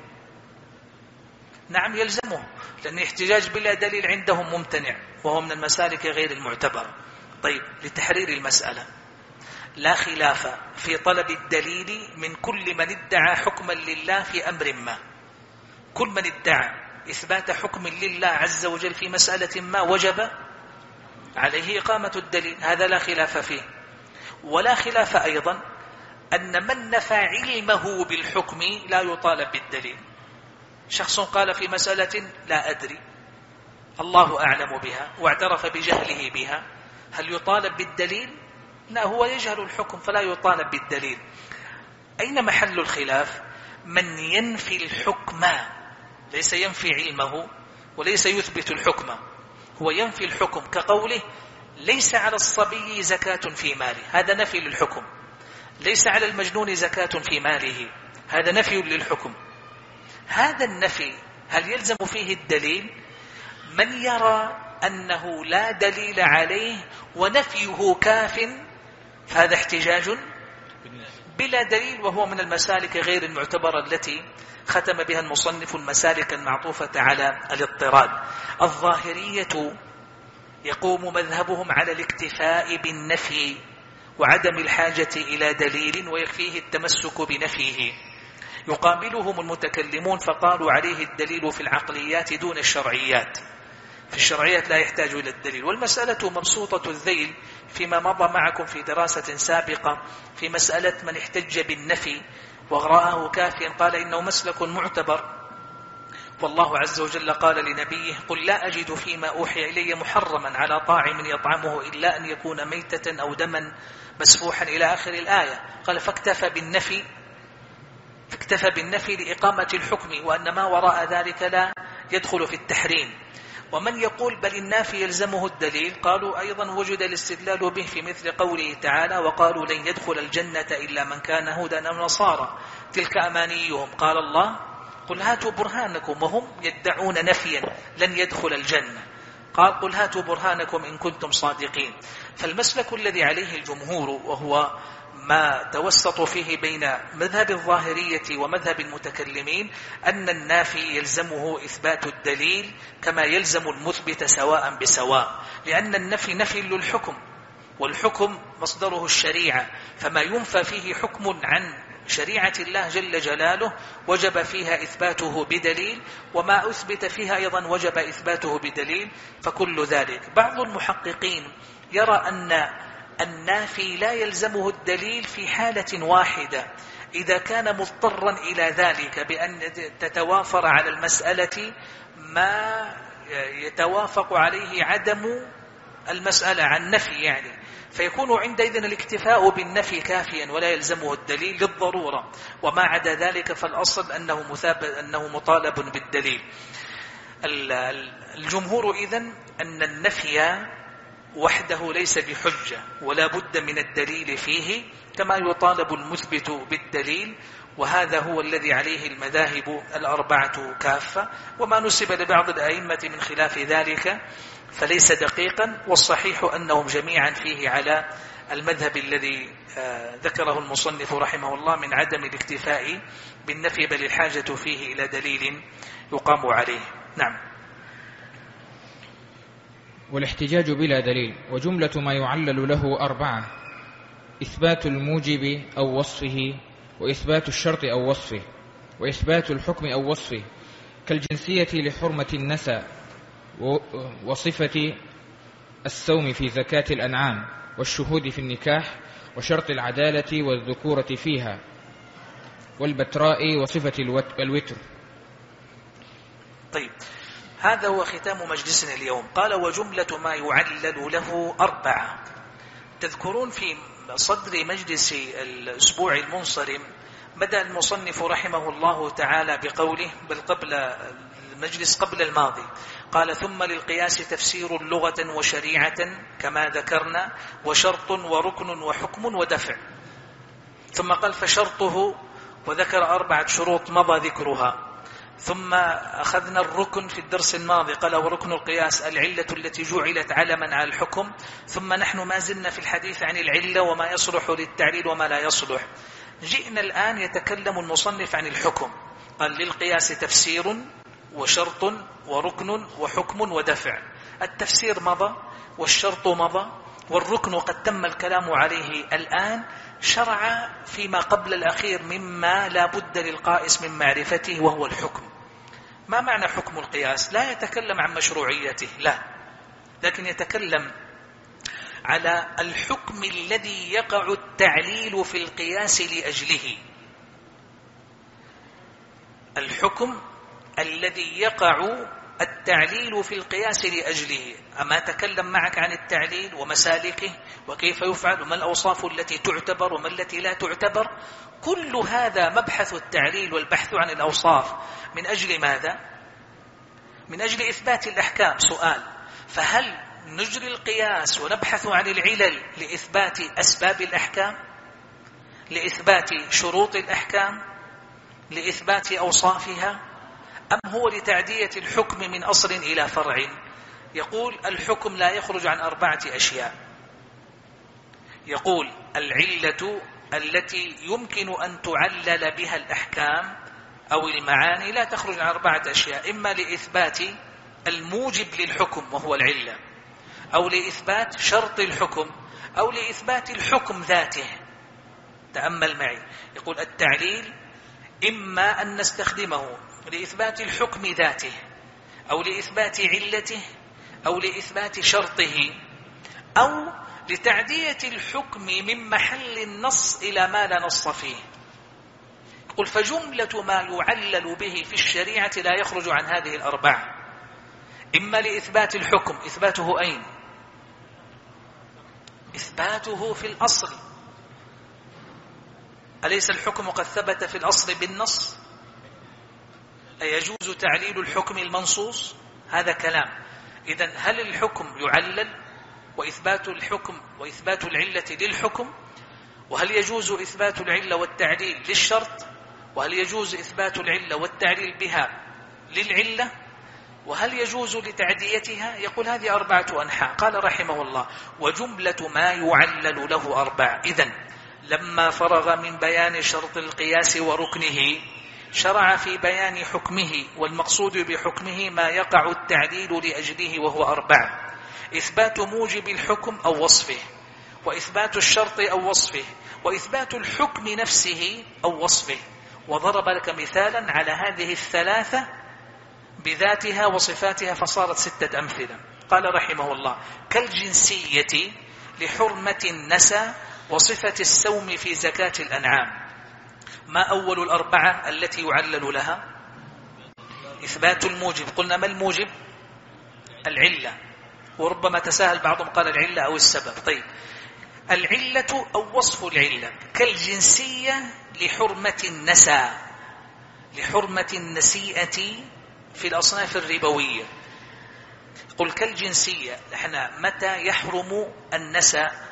نعم يلزمه، لأن الاحتجاج بلا دليل عندهم ممتنع، وهو من المسالك غير المعتبرة. طيب، لتحرير المسألة، لا خلاف في طلب الدليل من كل من ادعى حكما لله في أمر ما. كل من ادعى إثبات حكم لله عز وجل في مسألة ما وجب عليه إقامة الدليل، هذا لا خلاف فيه. ولا خلاف أيضا أن من نفى علمه بالحكم لا يطالب بالدليل. شخص قال في مسألة لا أدري، الله أعلم بها، واعترف بجهله بها، هل يطالب بالدليل؟ لا، هو يجهل الحكم فلا يطالب بالدليل. أين محل الخلاف؟ من ينفي الحكم، ليس ينفي علمه وليس يثبت الحكم، هو ينفي الحكم، كقوله ليس على الصبي زكاة في ماله، هذا نفي للحكم. ليس على المجنون زكاة في ماله، هذا نفي للحكم. هذا النفي هل يلزم فيه الدليل؟ من يرى أنه لا دليل عليه ونفيه كاف فهذا احتجاج بلا دليل، وهو من المسالك غير المعتبرة التي ختم بها المصنف المسالك المعطوفة على الاضطراد. الظاهرية يقوم مذهبهم على الاكتفاء بالنفي وعدم الحاجة إلى دليل ويكفيه التمسك بنفيه. يقابلهم المتكلمون فقالوا عليه الدليل في العقليات دون الشرعيات، في الشرعيات لا يحتاج إلى الدليل. والمسألة مبسوطة الذيل فيما مضى معكم في دراسة سابقة في مسألة من احتج بالنفي ورآه كافيا قال إنه مسلك معتبر، والله عز وجل قال لنبيه: قل لا أجد فيما أوحي إلي محرما على طاعم يطعمه إلا أن يكون ميتة أو دما مسفوحا إلى آخر الآية. قال فاكتفى بالنفي لإقامة الحكم، وأن ما وراء ذلك لا يدخل في التحريم. ومن يقول بل النافي يلزمه الدليل، قالوا أيضا وجد الاستدلال به في مثل قوله تعالى: وقالوا لن يدخل الجنة إلا من كان هودا أو نصارى تلك أمانيهم. قال الله: قل هاتوا برهانكم، وهم يدعون نفيا لن يدخل الجنة. قال: قل هاتوا برهانكم إن كنتم صادقين. فالمسلك الذي عليه الجمهور، وهو ما توسط فيه بين مذهب الظاهرية ومذهب المتكلمين، أن النافي يلزمه إثبات الدليل كما يلزم المثبت سواء بسواء، لأن النفي نفي للحكم، والحكم مصدره الشريعة، فما ينفى فيه حكم عن شريعة الله جل جلاله وجب فيها إثباته بدليل، وما أثبت فيها أيضا وجب إثباته بدليل. فكل ذلك بعض المحققين يرى أن النافي لا يلزمه الدليل في حالة واحدة، إذا كان مضطرا إلى ذلك بأن تتوافر على المسألة ما يتوافق عليه عدم المسألة عن نفي يعني، فيكون عندئذ الاكتفاء بالنفي كافيا ولا يلزمه الدليل للضرورة، وما عدا ذلك فالأصل أنه مطالب بالدليل. الجمهور إذن أن النفي وحده ليس بحجة ولا بد من الدليل فيه، كما يطالب المثبت بالدليل، وهذا هو الذي عليه المذاهب الأربعة كافة. وما نسب لبعض الأئمة من خلاف ذلك فليس دقيقا، والصحيح أنهم جميعا فيه على المذهب الذي ذكره المصنف رحمه الله من عدم الاكتفاء بالنفي بل الحاجة فيه إلى دليل يقام عليه. نعم. والاحتجاج بلا دليل. وجملة ما يعلل له 4: إثبات الموجب أو وصفه، وإثبات الشرط أو وصفه، وإثبات الحكم أو وصفه، كالجنسية لحرمة النساء، وصفة السوم في زكاة الأنعام، والشهود في النكاح، وشرط العدالة والذكورة فيها، والبتراء، وصفة الوتر. طيب، هذا هو ختام مجلسنا اليوم. قال وجملة ما يعلل له 4. تذكرون في صدر مجلس الأسبوع المنصرم بدأ المصنف رحمه الله تعالى بقوله، بل قبل المجلس قبل الماضي، قال ثم للقياس تفسير لغة وشريعة كما ذكرنا، وشرط وركن وحكم ودفع. ثم قال فشرطه، وذكر 4 شروط مضى ذكرها. ثم أخذنا الركن في الدرس الماضي، قال وركن القياس العلة التي جعلت علما على الحكم. ثم نحن ما زلنا في الحديث عن العلة وما يصلح للتعليل وما لا يصلح. جئنا الآن يتكلم المصنف عن الحكم، قال للقياس تفسير وشرط وركن وحكم ودفع. التفسير مضى، والشرط مضى، والركن قد تم الكلام عليه الآن. شرع فيما قبل الأخير مما لا بد للقائس من معرفته، وهو الحكم. ما معنى حكم القياس؟ لا يتكلم عن مشروعيته، لا، لكن يتكلم على الحكم الذي يقع التعليل في القياس لأجله. الحكم الذي يقع التعليل في القياس لأجله. أما أتكلم معك عن التعليل ومسالكه وكيف يفعل وما الأوصاف التي تعتبر وما التي لا تعتبر. كل هذا مبحث التعليل والبحث عن الأوصاف. من أجل ماذا؟ من أجل إثبات الأحكام. سؤال: فهل نجري القياس ونبحث عن العلل لإثبات أسباب الأحكام، لإثبات شروط الأحكام، لإثبات أوصافها، أم هو لتعدية الحكم من أصل إلى فرع؟ يقول الحكم لا يخرج عن 4 أشياء. يقول العلة التي يمكن أن تعلل بها الأحكام أو المعاني لا تخرج عن 4 أشياء: إما لإثبات الموجب للحكم وهو العلة، أو لإثبات شرط الحكم، أو لإثبات الحكم ذاته. تأمل معي، يقول التعليل إما أن نستخدمه لإثبات الحكم ذاته، أو لإثبات علته، أو لإثبات شرطه، أو لتعدية الحكم من محل النص إلى ما لا نص فيه. يقول فجملة ما يعلل به في الشريعة لا يخرج عن هذه 4. إما لإثبات الحكم، إثباته أين؟ إثباته في الأصل. أليس الحكم قد ثبت في الأصل بالنص؟ أيجوز تعليل الحكم المنصوص؟ هذا كلام. إذن هل الحكم يعلل وإثبات الحكم وإثبات العلة للحكم؟ وهل يجوز إثبات العلة والتعليل للشرط؟ وهل يجوز إثبات العلة والتعليل بها للعلة؟ وهل يجوز لتعديتها؟ يقول هذه 4 أنحاء. قال رحمه الله وجملة ما يعلل له 4. إذن لما فرغ من بيان شرط القياس وركنه شرع في بيان حكمه، والمقصود بحكمه ما يقع التعليل لأجله، وهو 4: إثبات موجب الحكم أو وصفه، وإثبات الشرط أو وصفه، وإثبات الحكم نفسه أو وصفه. وضرب لك مثالا على هذه 3 بذاتها وصفاتها فصارت 6 أمثلة. قال رحمه الله كالجنسية لحرمة النساء وصفة السوم في زكاة الأنعام. ما أول 4 التي يعلل لها؟ إثبات الموجب. قلنا ما الموجب؟ العلة، وربما تساهل بعضهم قال العلة أو السبب. طيب، العلة أو وصف العلة. كالجنسية لحرمة النساء، لحرمة النسيئة في الأصناف الربوية. قل كالجنسية، احنا متى يحرم النساء؟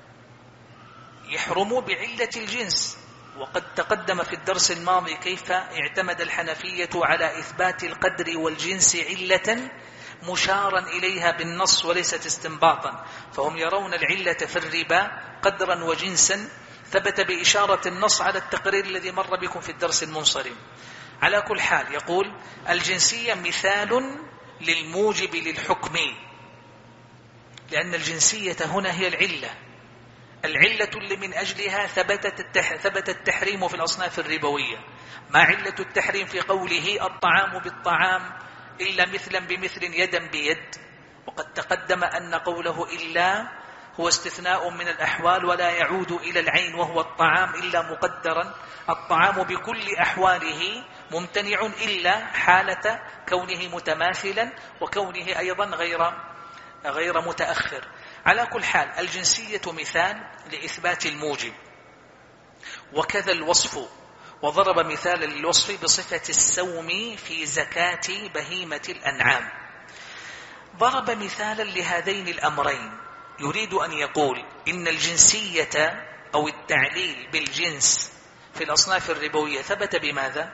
يحرم بعلة الجنس. وقد تقدم في الدرس الماضي كيف اعتمد الحنفية على إثبات القدر والجنس علة مشارا إليها بالنص وليست استنباطا، فهم يرون العلة في الربا قدرا وجنسا ثبت بإشارة النص على التقرير الذي مر بكم في الدرس المنصرم. على كل حال يقول الجنسية مثال للموجب للحكم، لأن الجنسية هنا هي العلة اللي من أجلها ثبت التحريم في الأصناف الربوية. ما علة التحريم في قوله الطعام بالطعام إلا مثلا بمثل يدا بيد؟ وقد تقدم أن قوله إلا هو استثناء من الأحوال ولا يعود إلى العين، وهو الطعام إلا مقدرا. الطعام بكل أحواله ممتنع إلا حالة كونه متماثلا وكونه أيضا غير متأخر. على كل حال الجنسية مثال لإثبات الموجب، وكذا الوصف. وضرب مثالا للوصف بصفة السوم في زكاة بهيمة الأنعام. ضرب مثالا لهذين الأمرين، يريد أن يقول إن الجنسية أو التعليل بالجنس في الأصناف الربوية ثبت بماذا؟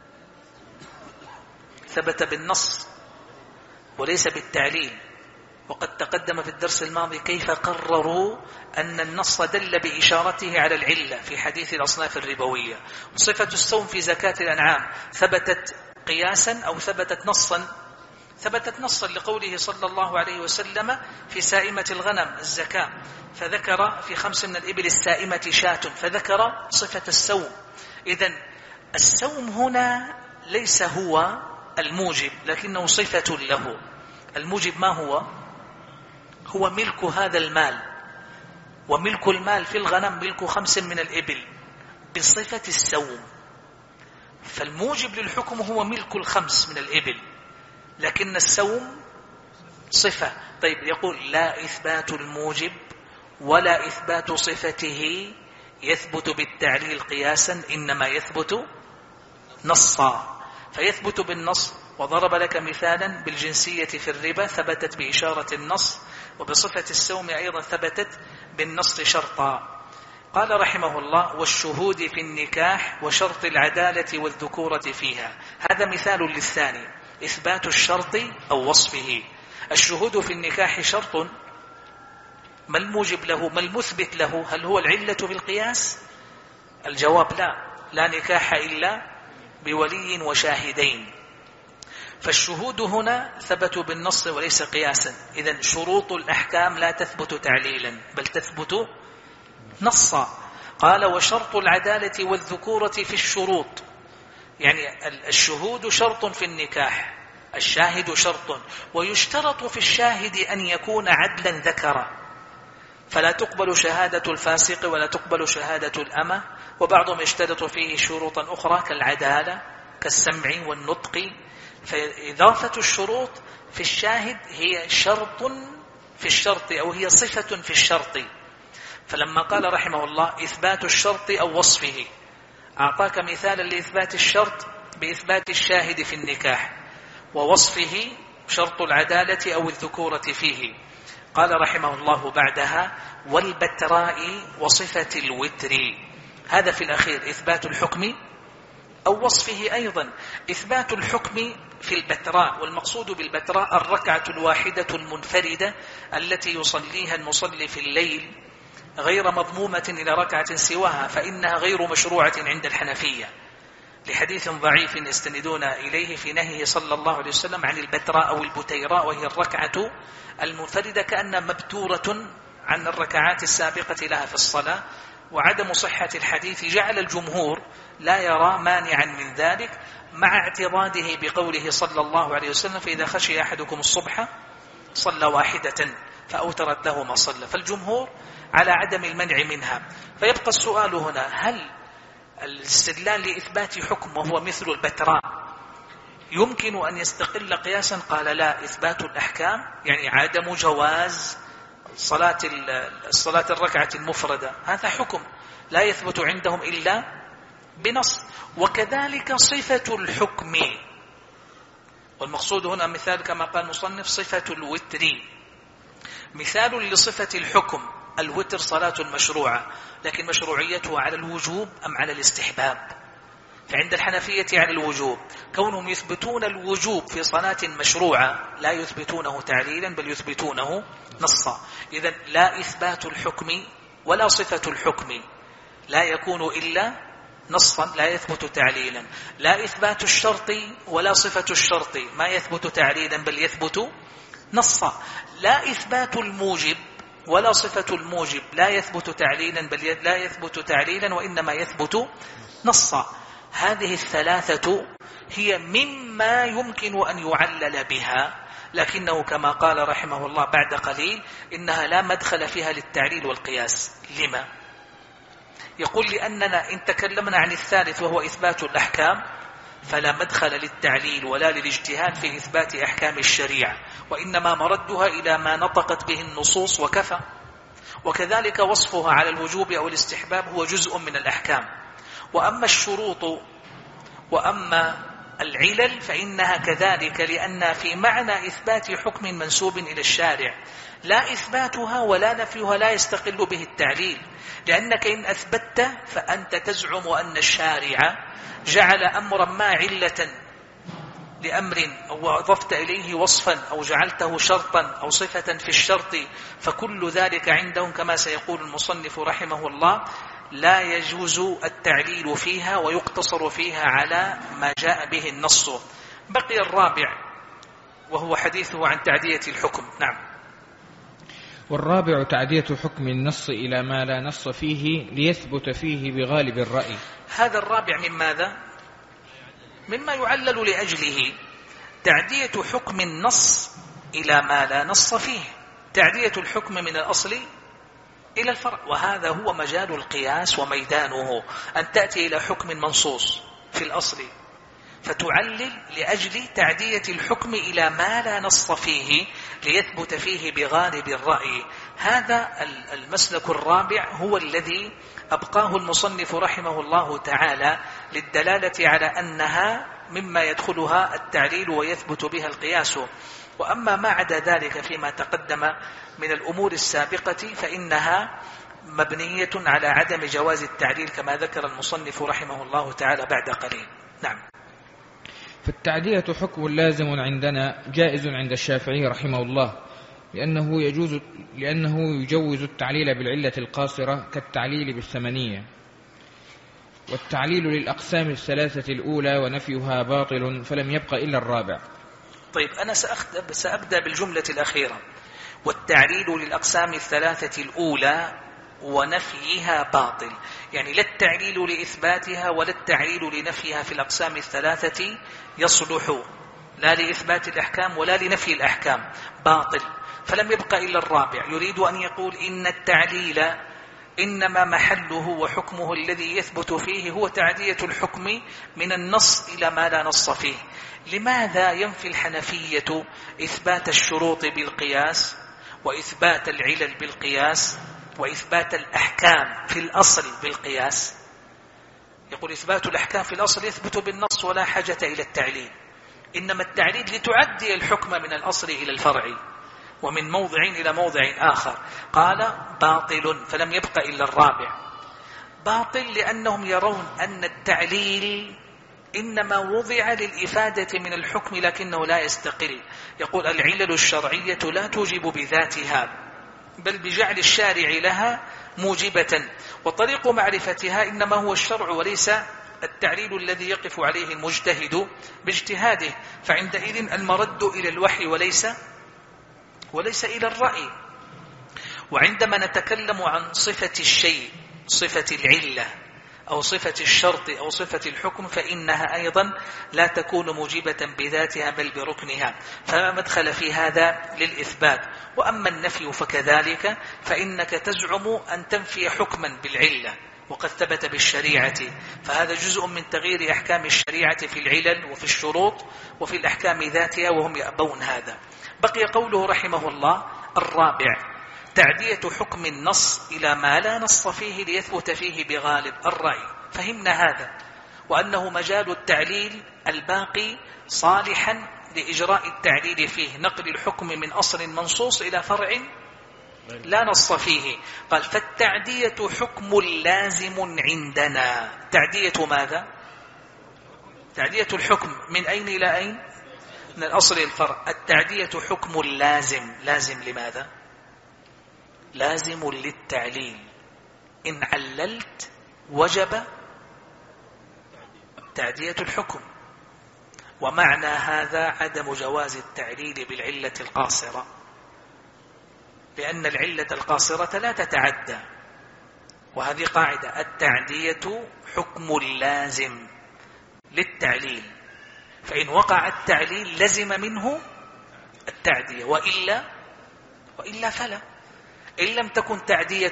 ثبت بالنص وليس بالتعليل. وقد تقدم في الدرس الماضي كيف قرروا أن النص دل بإشارته على العلة في حديث الأصناف الربوية. صفة السوم في زكاة الأنعام ثبتت قياسا أو ثبتت نصا؟ ثبتت نصا لقوله صلى الله عليه وسلم في سائمة الغنم الزكاة، فذكر في 5 من الإبل السائمة شاة، فذكر صفة السوم. إذن السوم هنا ليس هو الموجب لكنه صفة له. الموجب ما هو؟ هو ملك هذا المال، وملك المال في الغنم ملك 5 من الإبل بصفة السوم، فالموجب للحكم هو ملك 5 من الإبل، لكن السوم صفة. طيب يقول لا إثبات الموجب ولا إثبات صفته يثبت بالتعليل قياسا، إنما يثبت نصا، فيثبت بالنص. وضرب لك مثالا بالجنسية في الربا ثبتت بإشارة النص، وبصفة السوم أيضا ثبتت بالنص شرطا. قال رحمه الله والشهود في النكاح وشرط العدالة والذكورة فيها. هذا مثال للثاني، إثبات الشرط أو وصفه. الشهود في النكاح شرط، ما الموجب له؟ ما المثبت له؟ هل هو العلة بالقياس؟ الجواب لا نكاح إلا بولي وشاهدين. فالشهود هنا ثبتوا بالنص وليس قياسا. إذن شروط الأحكام لا تثبت تعليلا بل تثبت نصا. قال وشرط العدالة والذكورة في الشروط، يعني الشهود شرط في النكاح، الشاهد شرط، ويشترط في الشاهد أن يكون عدلا ذكرا، فلا تقبل شهادة الفاسق ولا تقبل شهادة الأمة. وبعضهم يشترط فيه شروطا أخرى كالعدالة كالسمع والنطق. فإضافة الشروط في الشاهد هي شرط في الشرط أو هي صفة في الشرط. فلما قال رحمه الله إثبات الشرط أو وصفه، أعطاك مثالا لإثبات الشرط بإثبات الشاهد في النكاح، ووصفه شرط العدالة أو الذكورة فيه. قال رحمه الله بعدها والبتراء وصفة الوتر. هذا في الأخير إثبات الحكم أو وصفه. أيضا إثبات الحكم في البتراء، والمقصود بالبتراء الركعة الواحدة المنفردة التي يصليها المصلي في الليل غير مضمومة إلى ركعة سواها، فإنها غير مشروعة عند الحنفية، لحديث ضعيف يستندون إليه في نهيه صلى الله عليه وسلم عن البتراء أو البتيراء، وهي الركعة المنفردة كأن مبتورة عن الركعات السابقة لها في الصلاة. وعدم صحة الحديث جعل الجمهور لا يرى مانعا من ذلك، مع اعتراضه بقوله صلى الله عليه وسلم فإذا خشي أحدكم الصبح صلى واحدة فأوترت له ما صلى. فالجمهور على عدم المنع منها. فيبقى السؤال هنا، هل الاستدلال لإثبات حكم وهو مثل البتراء يمكن أن يستقل قياسا؟ قال لا، إثبات الأحكام يعني عدم جواز صلاة الركعة المفردة، هذا حكم لا يثبت عندهم إلا بنص. وكذلك صفة الحكم، والمقصود هنا مثال كما قال المصنف صفة الوتر، مثال لصفة الحكم. الوتر صلاة مشروعة، لكن مشروعيتها على الوجوب أم على الاستحباب؟ فعند الحنفية على الوجوب، كونهم يثبتون الوجوب في صلاة مشروعة لا يثبتونه تعليلا بل يثبتونه نصا. إذن لا إثبات الحكم ولا صفة الحكم لا يكون إلا نصا لا يثبت تعليلا، لا إثبات الشرط ولا صفة الشرط ما يثبت تعليلا بل يثبت نصا، لا إثبات الموجب ولا صفة الموجب لا يثبت تعليلا بل لا يثبت تعليلا وإنما يثبت نصا. هذه الثلاثة هي مما يمكن أن يعلل بها، لكنه كما قال رحمه الله بعد قليل إنها لا مدخل فيها للتعليل والقياس. لما؟ يقول لأننا إن تكلمنا عن الثالث وهو إثبات الأحكام فلا مدخل للتعليل ولا للاجتهاد في إثبات أحكام الشريعة، وإنما مردها إلى ما نطقت به النصوص وكفى. وكذلك وصفها على الوجوب أو الاستحباب هو جزء من الأحكام. وأما الشروط وأما العلل فإنها كذلك، لأن في معنى إثبات حكم منسوب إلى الشارع لا إثباتها ولا نفيها لا يستقل به التعليل، لأنك إن أثبتت فأنت تزعم أن الشارع جعل أمرا ما علة لأمر أو أضفت إليه وصفا أو جعلته شرطا أو صفة في الشرط، فكل ذلك عندهم كما سيقول المصنف رحمه الله لا يجوز التعليل فيها ويقتصر فيها على ما جاء به النص. بقي الرابع وهو حديثه عن تعدية الحكم. نعم. والرابع تعدية حكم النص إلى ما لا نص فيه ليثبت فيه بغالب الرأي. هذا الرابع من ماذا؟ مما يعلل لأجله تعدية حكم النص إلى ما لا نص فيه، تعدية الحكم من الأصل إلى الفرع، وهذا هو مجال القياس وميدانه، أن تأتي إلى حكم منصوص في الأصل فتعلل لأجل تعدية الحكم إلى ما لا نص فيه ليثبت فيه بغالب الرأي. هذا المسلك الرابع هو الذي أبقاه المصنف رحمه الله تعالى للدلالة على أنها مما يدخلها التعليل ويثبت بها القياس. وأما ما عدا ذلك فيما تقدم من الأمور السابقة فإنها مبنية على عدم جواز التعليل كما ذكر المصنف رحمه الله تعالى بعد قليل. نعم. فالتعدية حكم لازم عندنا جائز عند الشافعي رحمه الله، لأنه يجوز التعليل بالعلة القاصرة كالتعليل بالثمنية. والتعليل للأقسام الثلاثة الأولى ونفيها باطل فلم يبق إلا الرابع. طيب أنا سأبدأ بالجملة الأخيرة، والتعليل للأقسام الثلاثة الأولى ونفيها باطل، يعني لا التعليل لإثباتها ولا التعليل لنفيها في الأقسام الثلاثة يصلح لا لإثبات الأحكام ولا لنفي الأحكام، باطل. فلم يبق إلا الرابع، يريد أن يقول إن التعليل إنما محله وحكمه الذي يثبت فيه هو تعدية الحكم من النص إلى ما لا نص فيه. لماذا ينفي الحنفية إثبات الشروط بالقياس وإثبات العلل بالقياس وإثبات الأحكام في الأصل بالقياس؟ يقول إثبات الأحكام في الأصل يثبت بالنص ولا حاجة إلى التعليل، إنما التعليل لتعدي الحكم من الأصل إلى الفرع ومن موضع إلى موضع آخر. قال باطل، فلم يبق إلا الرابع. باطل لأنهم يرون أن التعليل إنما وضع للإفادة من الحكم لكنه لا يستقل. يقول العلل الشرعية لا توجب بذاتها بل بجعل الشارع لها موجبة، وطريق معرفتها إنما هو الشرع وليس التعليل الذي يقف عليه المجتهد باجتهاده، فعندئذ المرد إلى الوحي وليس إلى الرأي. وعندما نتكلم عن صفة الشيء، صفة العلة أو صفة الشرط أو صفة الحكم، فإنها أيضا لا تكون موجبة بذاتها بل بركنها، فلا مدخل في هذا للإثبات. وأما النفي فكذلك، فإنك تزعم أن تنفي حكما بالعلة وقد ثبت بالشريعة، فهذا جزء من تغيير أحكام الشريعة في العلل وفي الشروط وفي الأحكام ذاتها، وهم يأبون هذا. بقي قوله رحمه الله الرابع تعدية حكم النص إلى ما لا نص فيه ليثبت فيه بغالب الرأي. فهمنا هذا، وأنه مجال التعليل الباقي صالحا لإجراء التعليل فيه، نقل الحكم من أصل منصوص إلى فرع لا نص فيه. قال فالتعدية حكم لازم عندنا. تعدية ماذا؟ تعدية الحكم من أين إلى أين؟ من الأصل إلى الفرع. التعدية حكم لازم. لازم لماذا؟ لازم للتعليل. إن عللت وجب تعدية الحكم. ومعنى هذا عدم جواز التعليل بالعلة القاصرة، لأن العلة القاصرة لا تتعدى، وهذه قاعدة: التعدية حكم لازم للتعليل، فإن وقع التعليل لزم منه التعدية، وإلا فلا. إن لم تكن تعدية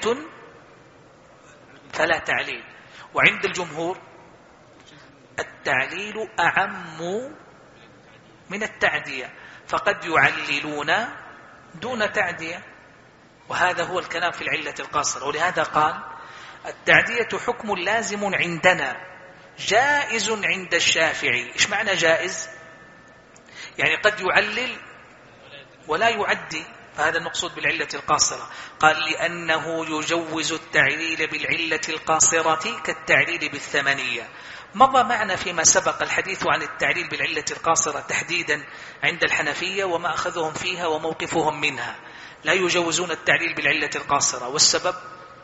فلا تعليل. وعند الجمهور التعليل أعم من التعدية، فقد يعللون دون تعدية، وهذا هو الكلام في العلة القاصرة. ولهذا قال: التعدية حكم لازم عندنا جائز عند الشافعي. إيش معنى جائز؟ يعني قد يعلل ولا يعدي، فهذا المقصود بالعلة القاصرة. قال: لأنه يجوز التعليل بالعلة القاصرة كالتعليل بالثمنية. مضى معنا فيما سبق الحديث عن التعليل بالعلة القاصرة تحديدا عند الحنفية وما أخذهم فيها وموقفهم منها. لا يجوزون التعليل بالعلة القاصرة، والسبب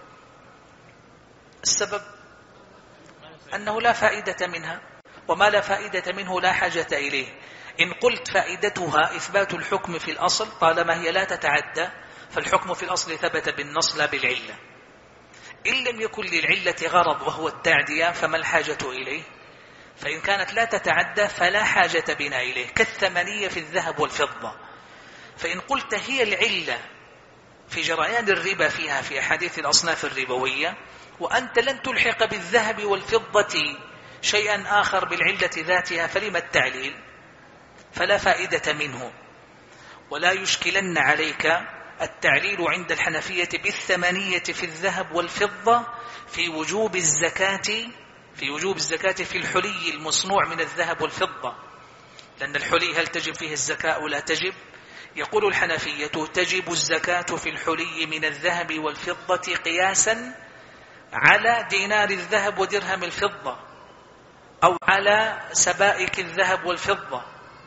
أنه لا فائدة منها، وما لا فائدة منه لا حاجة إليه. إن قلت فائدتها إثبات الحكم في الأصل طالما هي لا تتعدى، فالحكم في الأصل ثبت بالنص لا بالعلة. إن لم يكن للعلة غرض وهو التعدية فما الحاجة إليه؟ فإن كانت لا تتعدى فلا حاجة بنا إليه، كالثمنية في الذهب والفضة. فإن قلت هي العلة في جريان الربا فيها في أحاديث الأصناف الربوية، وأنت لن تلحق بالذهب والفضة شيئا آخر بالعلة ذاتها، فلما التعليل؟ فلا فائدة منه. ولا يشكلن عليك التعليل عند الحنفية بالثمنية في الذهب والفضة في وجوب الزكاة في الحلي المصنوع من الذهب والفضة، لأن الحلي هل تجب فيه الزكاة ولا تجب؟ يقول الحنفية: تجب الزكاة في الحلي من الذهب والفضة قياسا على دينار الذهب ودرهم الفضة، أو على سبائك الذهب والفضة.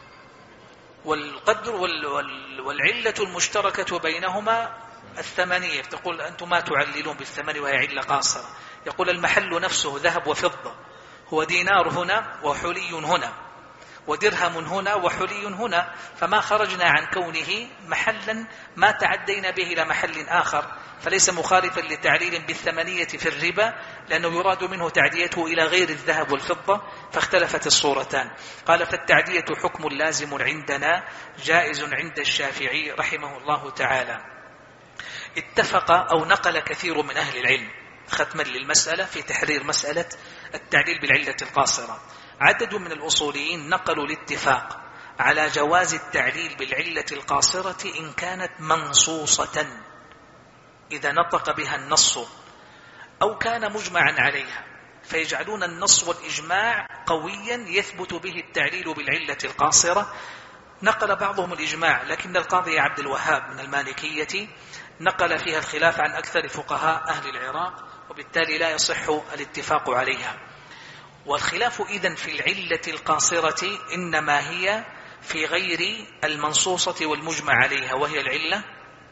والقدر والعلة المشتركة بينهما الثمنية. تقول: أنتم ما تعللون بالثمن وهي علة قاصرة. يقول: المحل نفسه ذهب وفضة، هو دينار هنا وحلي هنا، ودرهم هنا وحلي هنا، فما خرجنا عن كونه محلا ما تعدينا به إلى محل آخر، فليس مخالفا لتعليل بالثمنية في الربا، لأنه يراد منه تعديته إلى غير الذهب والفضة، فاختلفت الصورتان. قال: فالتعدية حكم لازم عندنا جائز عند الشافعي رحمه الله تعالى. اتفق أو نقل كثير من أهل العلم ختما للمسألة في تحرير مسألة التعليل بالعلة القاصرة. عدد من الأصوليين نقلوا الاتفاق على جواز التعليل بالعلة القاصرة إن كانت منصوصة، إذا نطق بها النص، أو كان مجمعا عليها، فيجعلون النص والإجماع قويا يثبت به التعليل بالعلة القاصرة. نقل بعضهم الإجماع، لكن القاضي عبد الوهاب من المالكية نقل فيها الخلاف عن أكثر فقهاء أهل العراق، وبالتالي لا يصح الاتفاق عليها. والخلاف إذن في العلة القاصرة إنما هي في غير المنصوصة والمجمع عليها، وهي العلة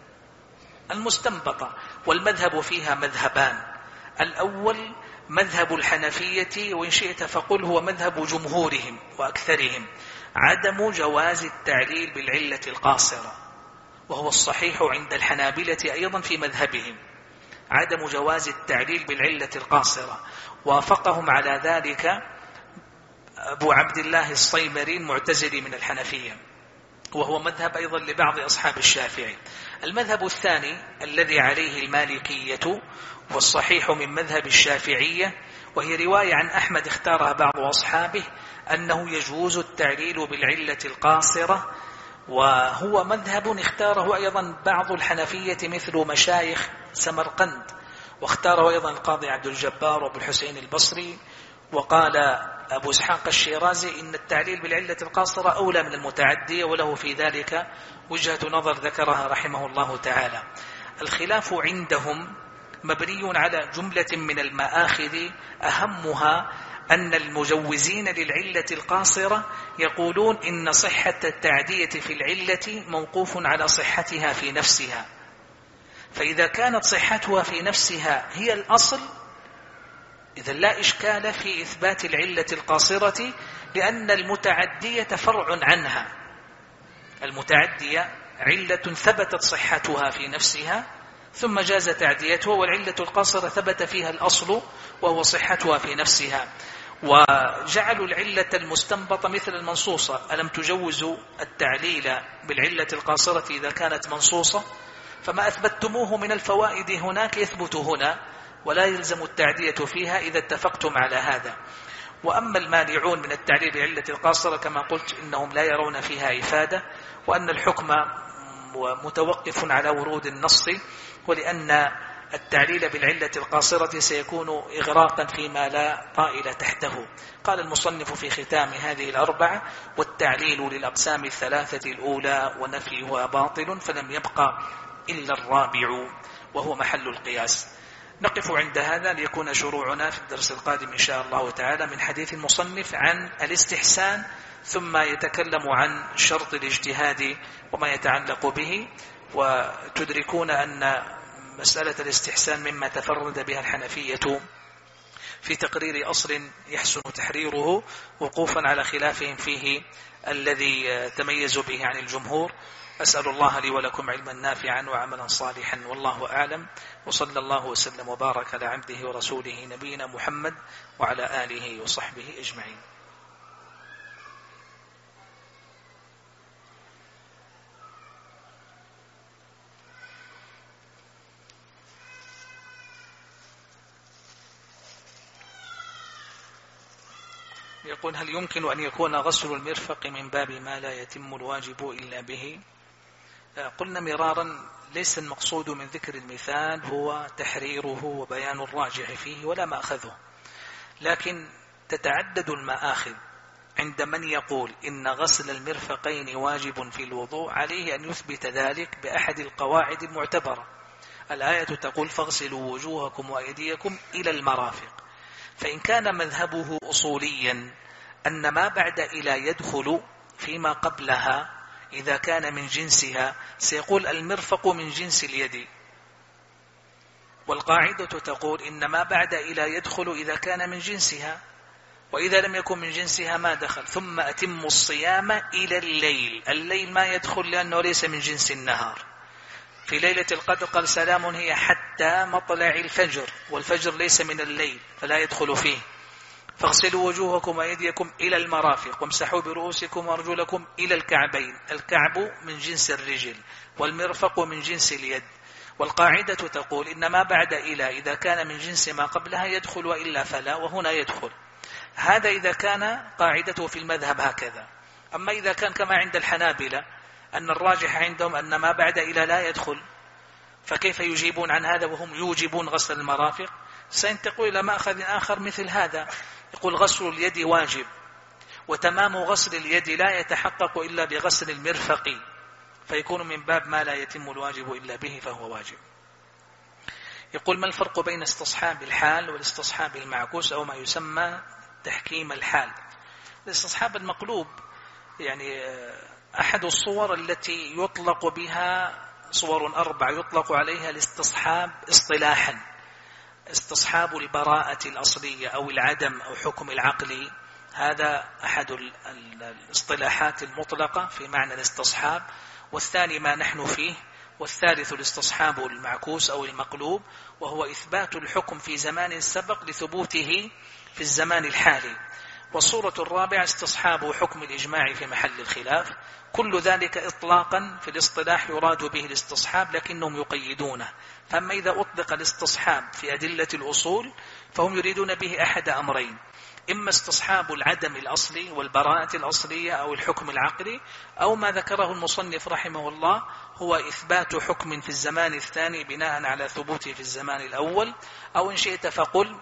المستنبطة. والمذهب فيها مذهبان: الأول مذهب الحنفية، وإن شئت فقل هو مذهب جمهورهم وأكثرهم، عدم جواز التعليل بالعلة القاصرة، وهو الصحيح عند الحنابلة أيضا في مذهبهم، عدم جواز التعليل بالعلة القاصرة. وافقهم على ذلك أبو عبد الله الصيمري المعتزلي من الحنفية، وهو مذهب أيضا لبعض أصحاب الشافعي. المذهب الثاني الذي عليه المالكية والصحيح من مذهب الشافعية، وهي رواية عن أحمد اختارها بعض أصحابه، أنه يجوز التعليل بالعلة القاصرة، وهو مذهب اختاره أيضا بعض الحنفية مثل مشايخ سمرقند، واختاره أيضا القاضي عبد الجبار وابو الحسين البصري. وقال أبو إسحاق الشيرازي إن التعليل بالعلة القاصرة أولى من المتعدية، وله في ذلك وجهة نظر ذكرها رحمه الله تعالى. الخلاف عندهم مبني على جملة من المآخذ، أهمها أن المجوزين للعلة القاصرة يقولون إن صحة التعدية في العلة موقوف على صحتها في نفسها، فإذا كانت صحتها في نفسها هي الأصل إذا لا إشكال في إثبات العلة القاصرة، لأن المتعدية فرع عنها. المتعدية علة ثبتت صحتها في نفسها ثم جاز تعديتها، والعلة القاصرة ثبت فيها الأصل وهو صحتها في نفسها. وجعلوا العلة المستنبطة مثل المنصوصة. ألم تجوزوا التعليل بالعلة القاصرة إذا كانت منصوصة؟ فما أثبتموه من الفوائد هناك يثبت هنا، ولا يلزم التعدية فيها إذا اتفقتم على هذا. وأما المانعون من التعليل بعلة القاصرة كما قلت إنهم لا يرون فيها إفادة، وأن الحكم متوقف على ورود النص، ولأن التعليل بالعلة القاصرة سيكون إغراقا فيما لا طائل تحته. قال المصنف في ختام هذه الأربعة: والتعليل للأقسام الثلاثة الأولى ونفيها باطل، فلم يبقى إلا الرابع وهو محل القياس. نقف عند هذا ليكون شروعنا في الدرس القادم إن شاء الله تعالى من حديث المصنف عن الاستحسان، ثم يتكلم عن شرط الاجتهاد وما يتعلق به. وتدركون أن مسألة الاستحسان مما تفرد بها الحنفية في تقرير أصل يحسن تحريره، وقوفا على خلافهم فيه الذي تميزوا به عن الجمهور. أسأل الله لي ولكم علما نافعا وعملا صالحا، والله أعلم. وصلى الله وسلم وبارك على عبده ورسوله نبينا محمد وعلى آله وصحبه أجمعين. يقول: هل يمكن أن يكون غسل المرفق من باب ما لا يتم الواجب إلا به؟ قلنا مرارا ليس المقصود من ذكر المثال هو تحريره وبيان الراجح فيه ولا مأخذه، لكن تتعدد المآخذ عند من يقول إن غسل المرفقين واجب في الوضوء، عليه أن يثبت ذلك بأحد القواعد المعتبرة. الآية تقول: فاغسلوا وجوهكم وأيديكم إلى المرافق. فإن كان مذهبه أصوليا أن ما بعد إلى يدخل فيما قبلها إذا كان من جنسها، سيقول المرفق من جنس اليد، والقاعدة تقول إن ما بعد إلى يدخل إذا كان من جنسها، وإذا لم يكن من جنسها ما دخل. ثم أتم الصيام إلى الليل. الليل ما يدخل لأنه ليس من جنس النهار. في ليلة القدر قال: سلام هي حتى مطلع الفجر، والفجر ليس من الليل فلا يدخل فيه. فاغسلوا وجوهكم وأيديكم إلى المرافق وامسحوا برؤوسكم وأرجلكم إلى الكعبين. الكعب من جنس الرجل والمرفق من جنس اليد. والقاعدة تقول إن ما بعد إلى إذا كان من جنس ما قبلها يدخل، وإلا فلا، وهنا يدخل. هذا إذا كان قاعدته في المذهب هكذا. أما إذا كان كما عند الحنابلة أن الراجح عندهم أن ما بعد إلى لا يدخل، فكيف يجيبون عن هذا وهم يوجبون غسل المرافق؟ سينتقل إلى مأخذ آخر مثل هذا، يقول غسل اليد واجب، وتمام غسل اليد لا يتحقق إلا بغسل المرفق، فيكون من باب ما لا يتم الواجب إلا به فهو واجب. يقول: ما الفرق بين استصحاب الحال والاستصحاب المعكوس أو ما يسمى تحكيم الحال؟ الاستصحاب المقلوب يعني أحد الصور التي يطلق بها، صور 4 يطلق عليها الاستصحاب اصطلاحا: استصحاب البراءة الأصلية أو العدم أو حكم العقل، هذا أحد الاصطلاحات المطلقة في معنى الاستصحاب، والثاني ما نحن فيه، والثالث الاستصحاب المعكوس أو المقلوب، وهو إثبات الحكم في زمان سبق لثبوته في الزمان الحالي. والصورة الرابعة استصحاب حكم الإجماع في محل الخلاف. كل ذلك إطلاقا في الاصطلاح يراد به الاستصحاب، لكنهم يقيدونه. فأما إذا أطلق الاستصحاب في أدلة الأصول فهم يريدون به أحد أمرين: إما استصحاب العدم الأصلي والبراءة الأصلية أو الحكم العقلي، أو ما ذكره المصنف رحمه الله هو إثبات حكم في الزمان الثاني بناء على ثبوته في الزمان الأول، أو إن شئت فقل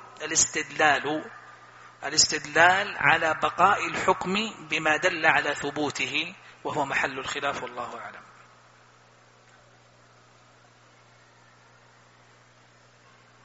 الاستدلال على بقاء الحكم بما دل على ثبوته، وهو محل الخلاف والله أعلم.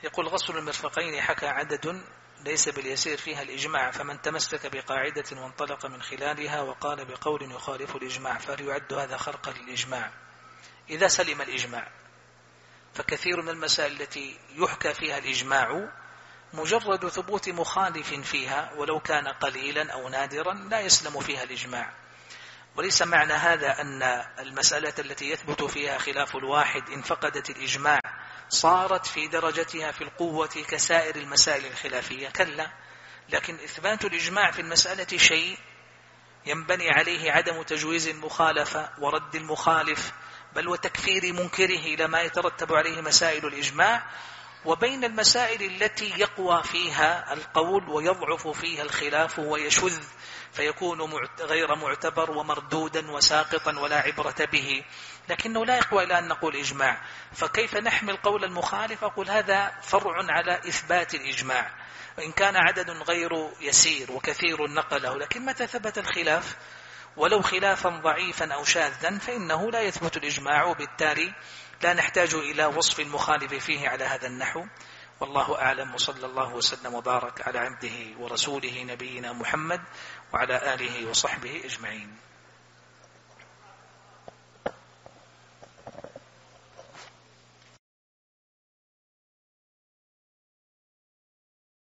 يقول غسل المرفقين حكى عدد ليس باليسير فيها الإجماع، فمن تمسك بقاعدة وانطلق من خلالها وقال بقول يخالف الإجماع فهل يعد هذا خرقا للإجماع؟ إذا سلم الإجماع، فكثير من المسائل التي يحكى فيها الإجماع مجرد ثبوت مخالف فيها ولو كان قليلا أو نادرا لا يسلم فيها الإجماع. وليس معنى هذا أن المسألة التي يثبت فيها خلاف الواحد إن فقدت الإجماع صارت في درجتها في القوة كسائر المسائل الخلافية، كلا، لكن إثبات الإجماع في المسألة شيء ينبني عليه عدم تجويز المخالفة ورد المخالف بل وتكفير منكره إلى ما يترتب عليه مسائل الإجماع، وبين المسائل التي يقوى فيها القول ويضعف فيها الخلاف ويشذ فيكون غير معتبر ومردودا وساقطا ولا عبرة به، لكنه لا يقوى إلى أن نقول إجماع. فكيف نحمل قول المخالف؟ أقول هذا فرع على إثبات الإجماع، وإن كان عدد غير يسير وكثير نقله، لكن متى ثبت الخلاف ولو خلافا ضعيفا أو شاذا فإنه لا يثبت الإجماع، وبالتالي لا نحتاج إلى وصف المخالف فيه على هذا النحو. والله أعلم، وصلى الله وسلم وبارك على عبده ورسوله نبينا محمد وعلى آله وصحبه أجمعين.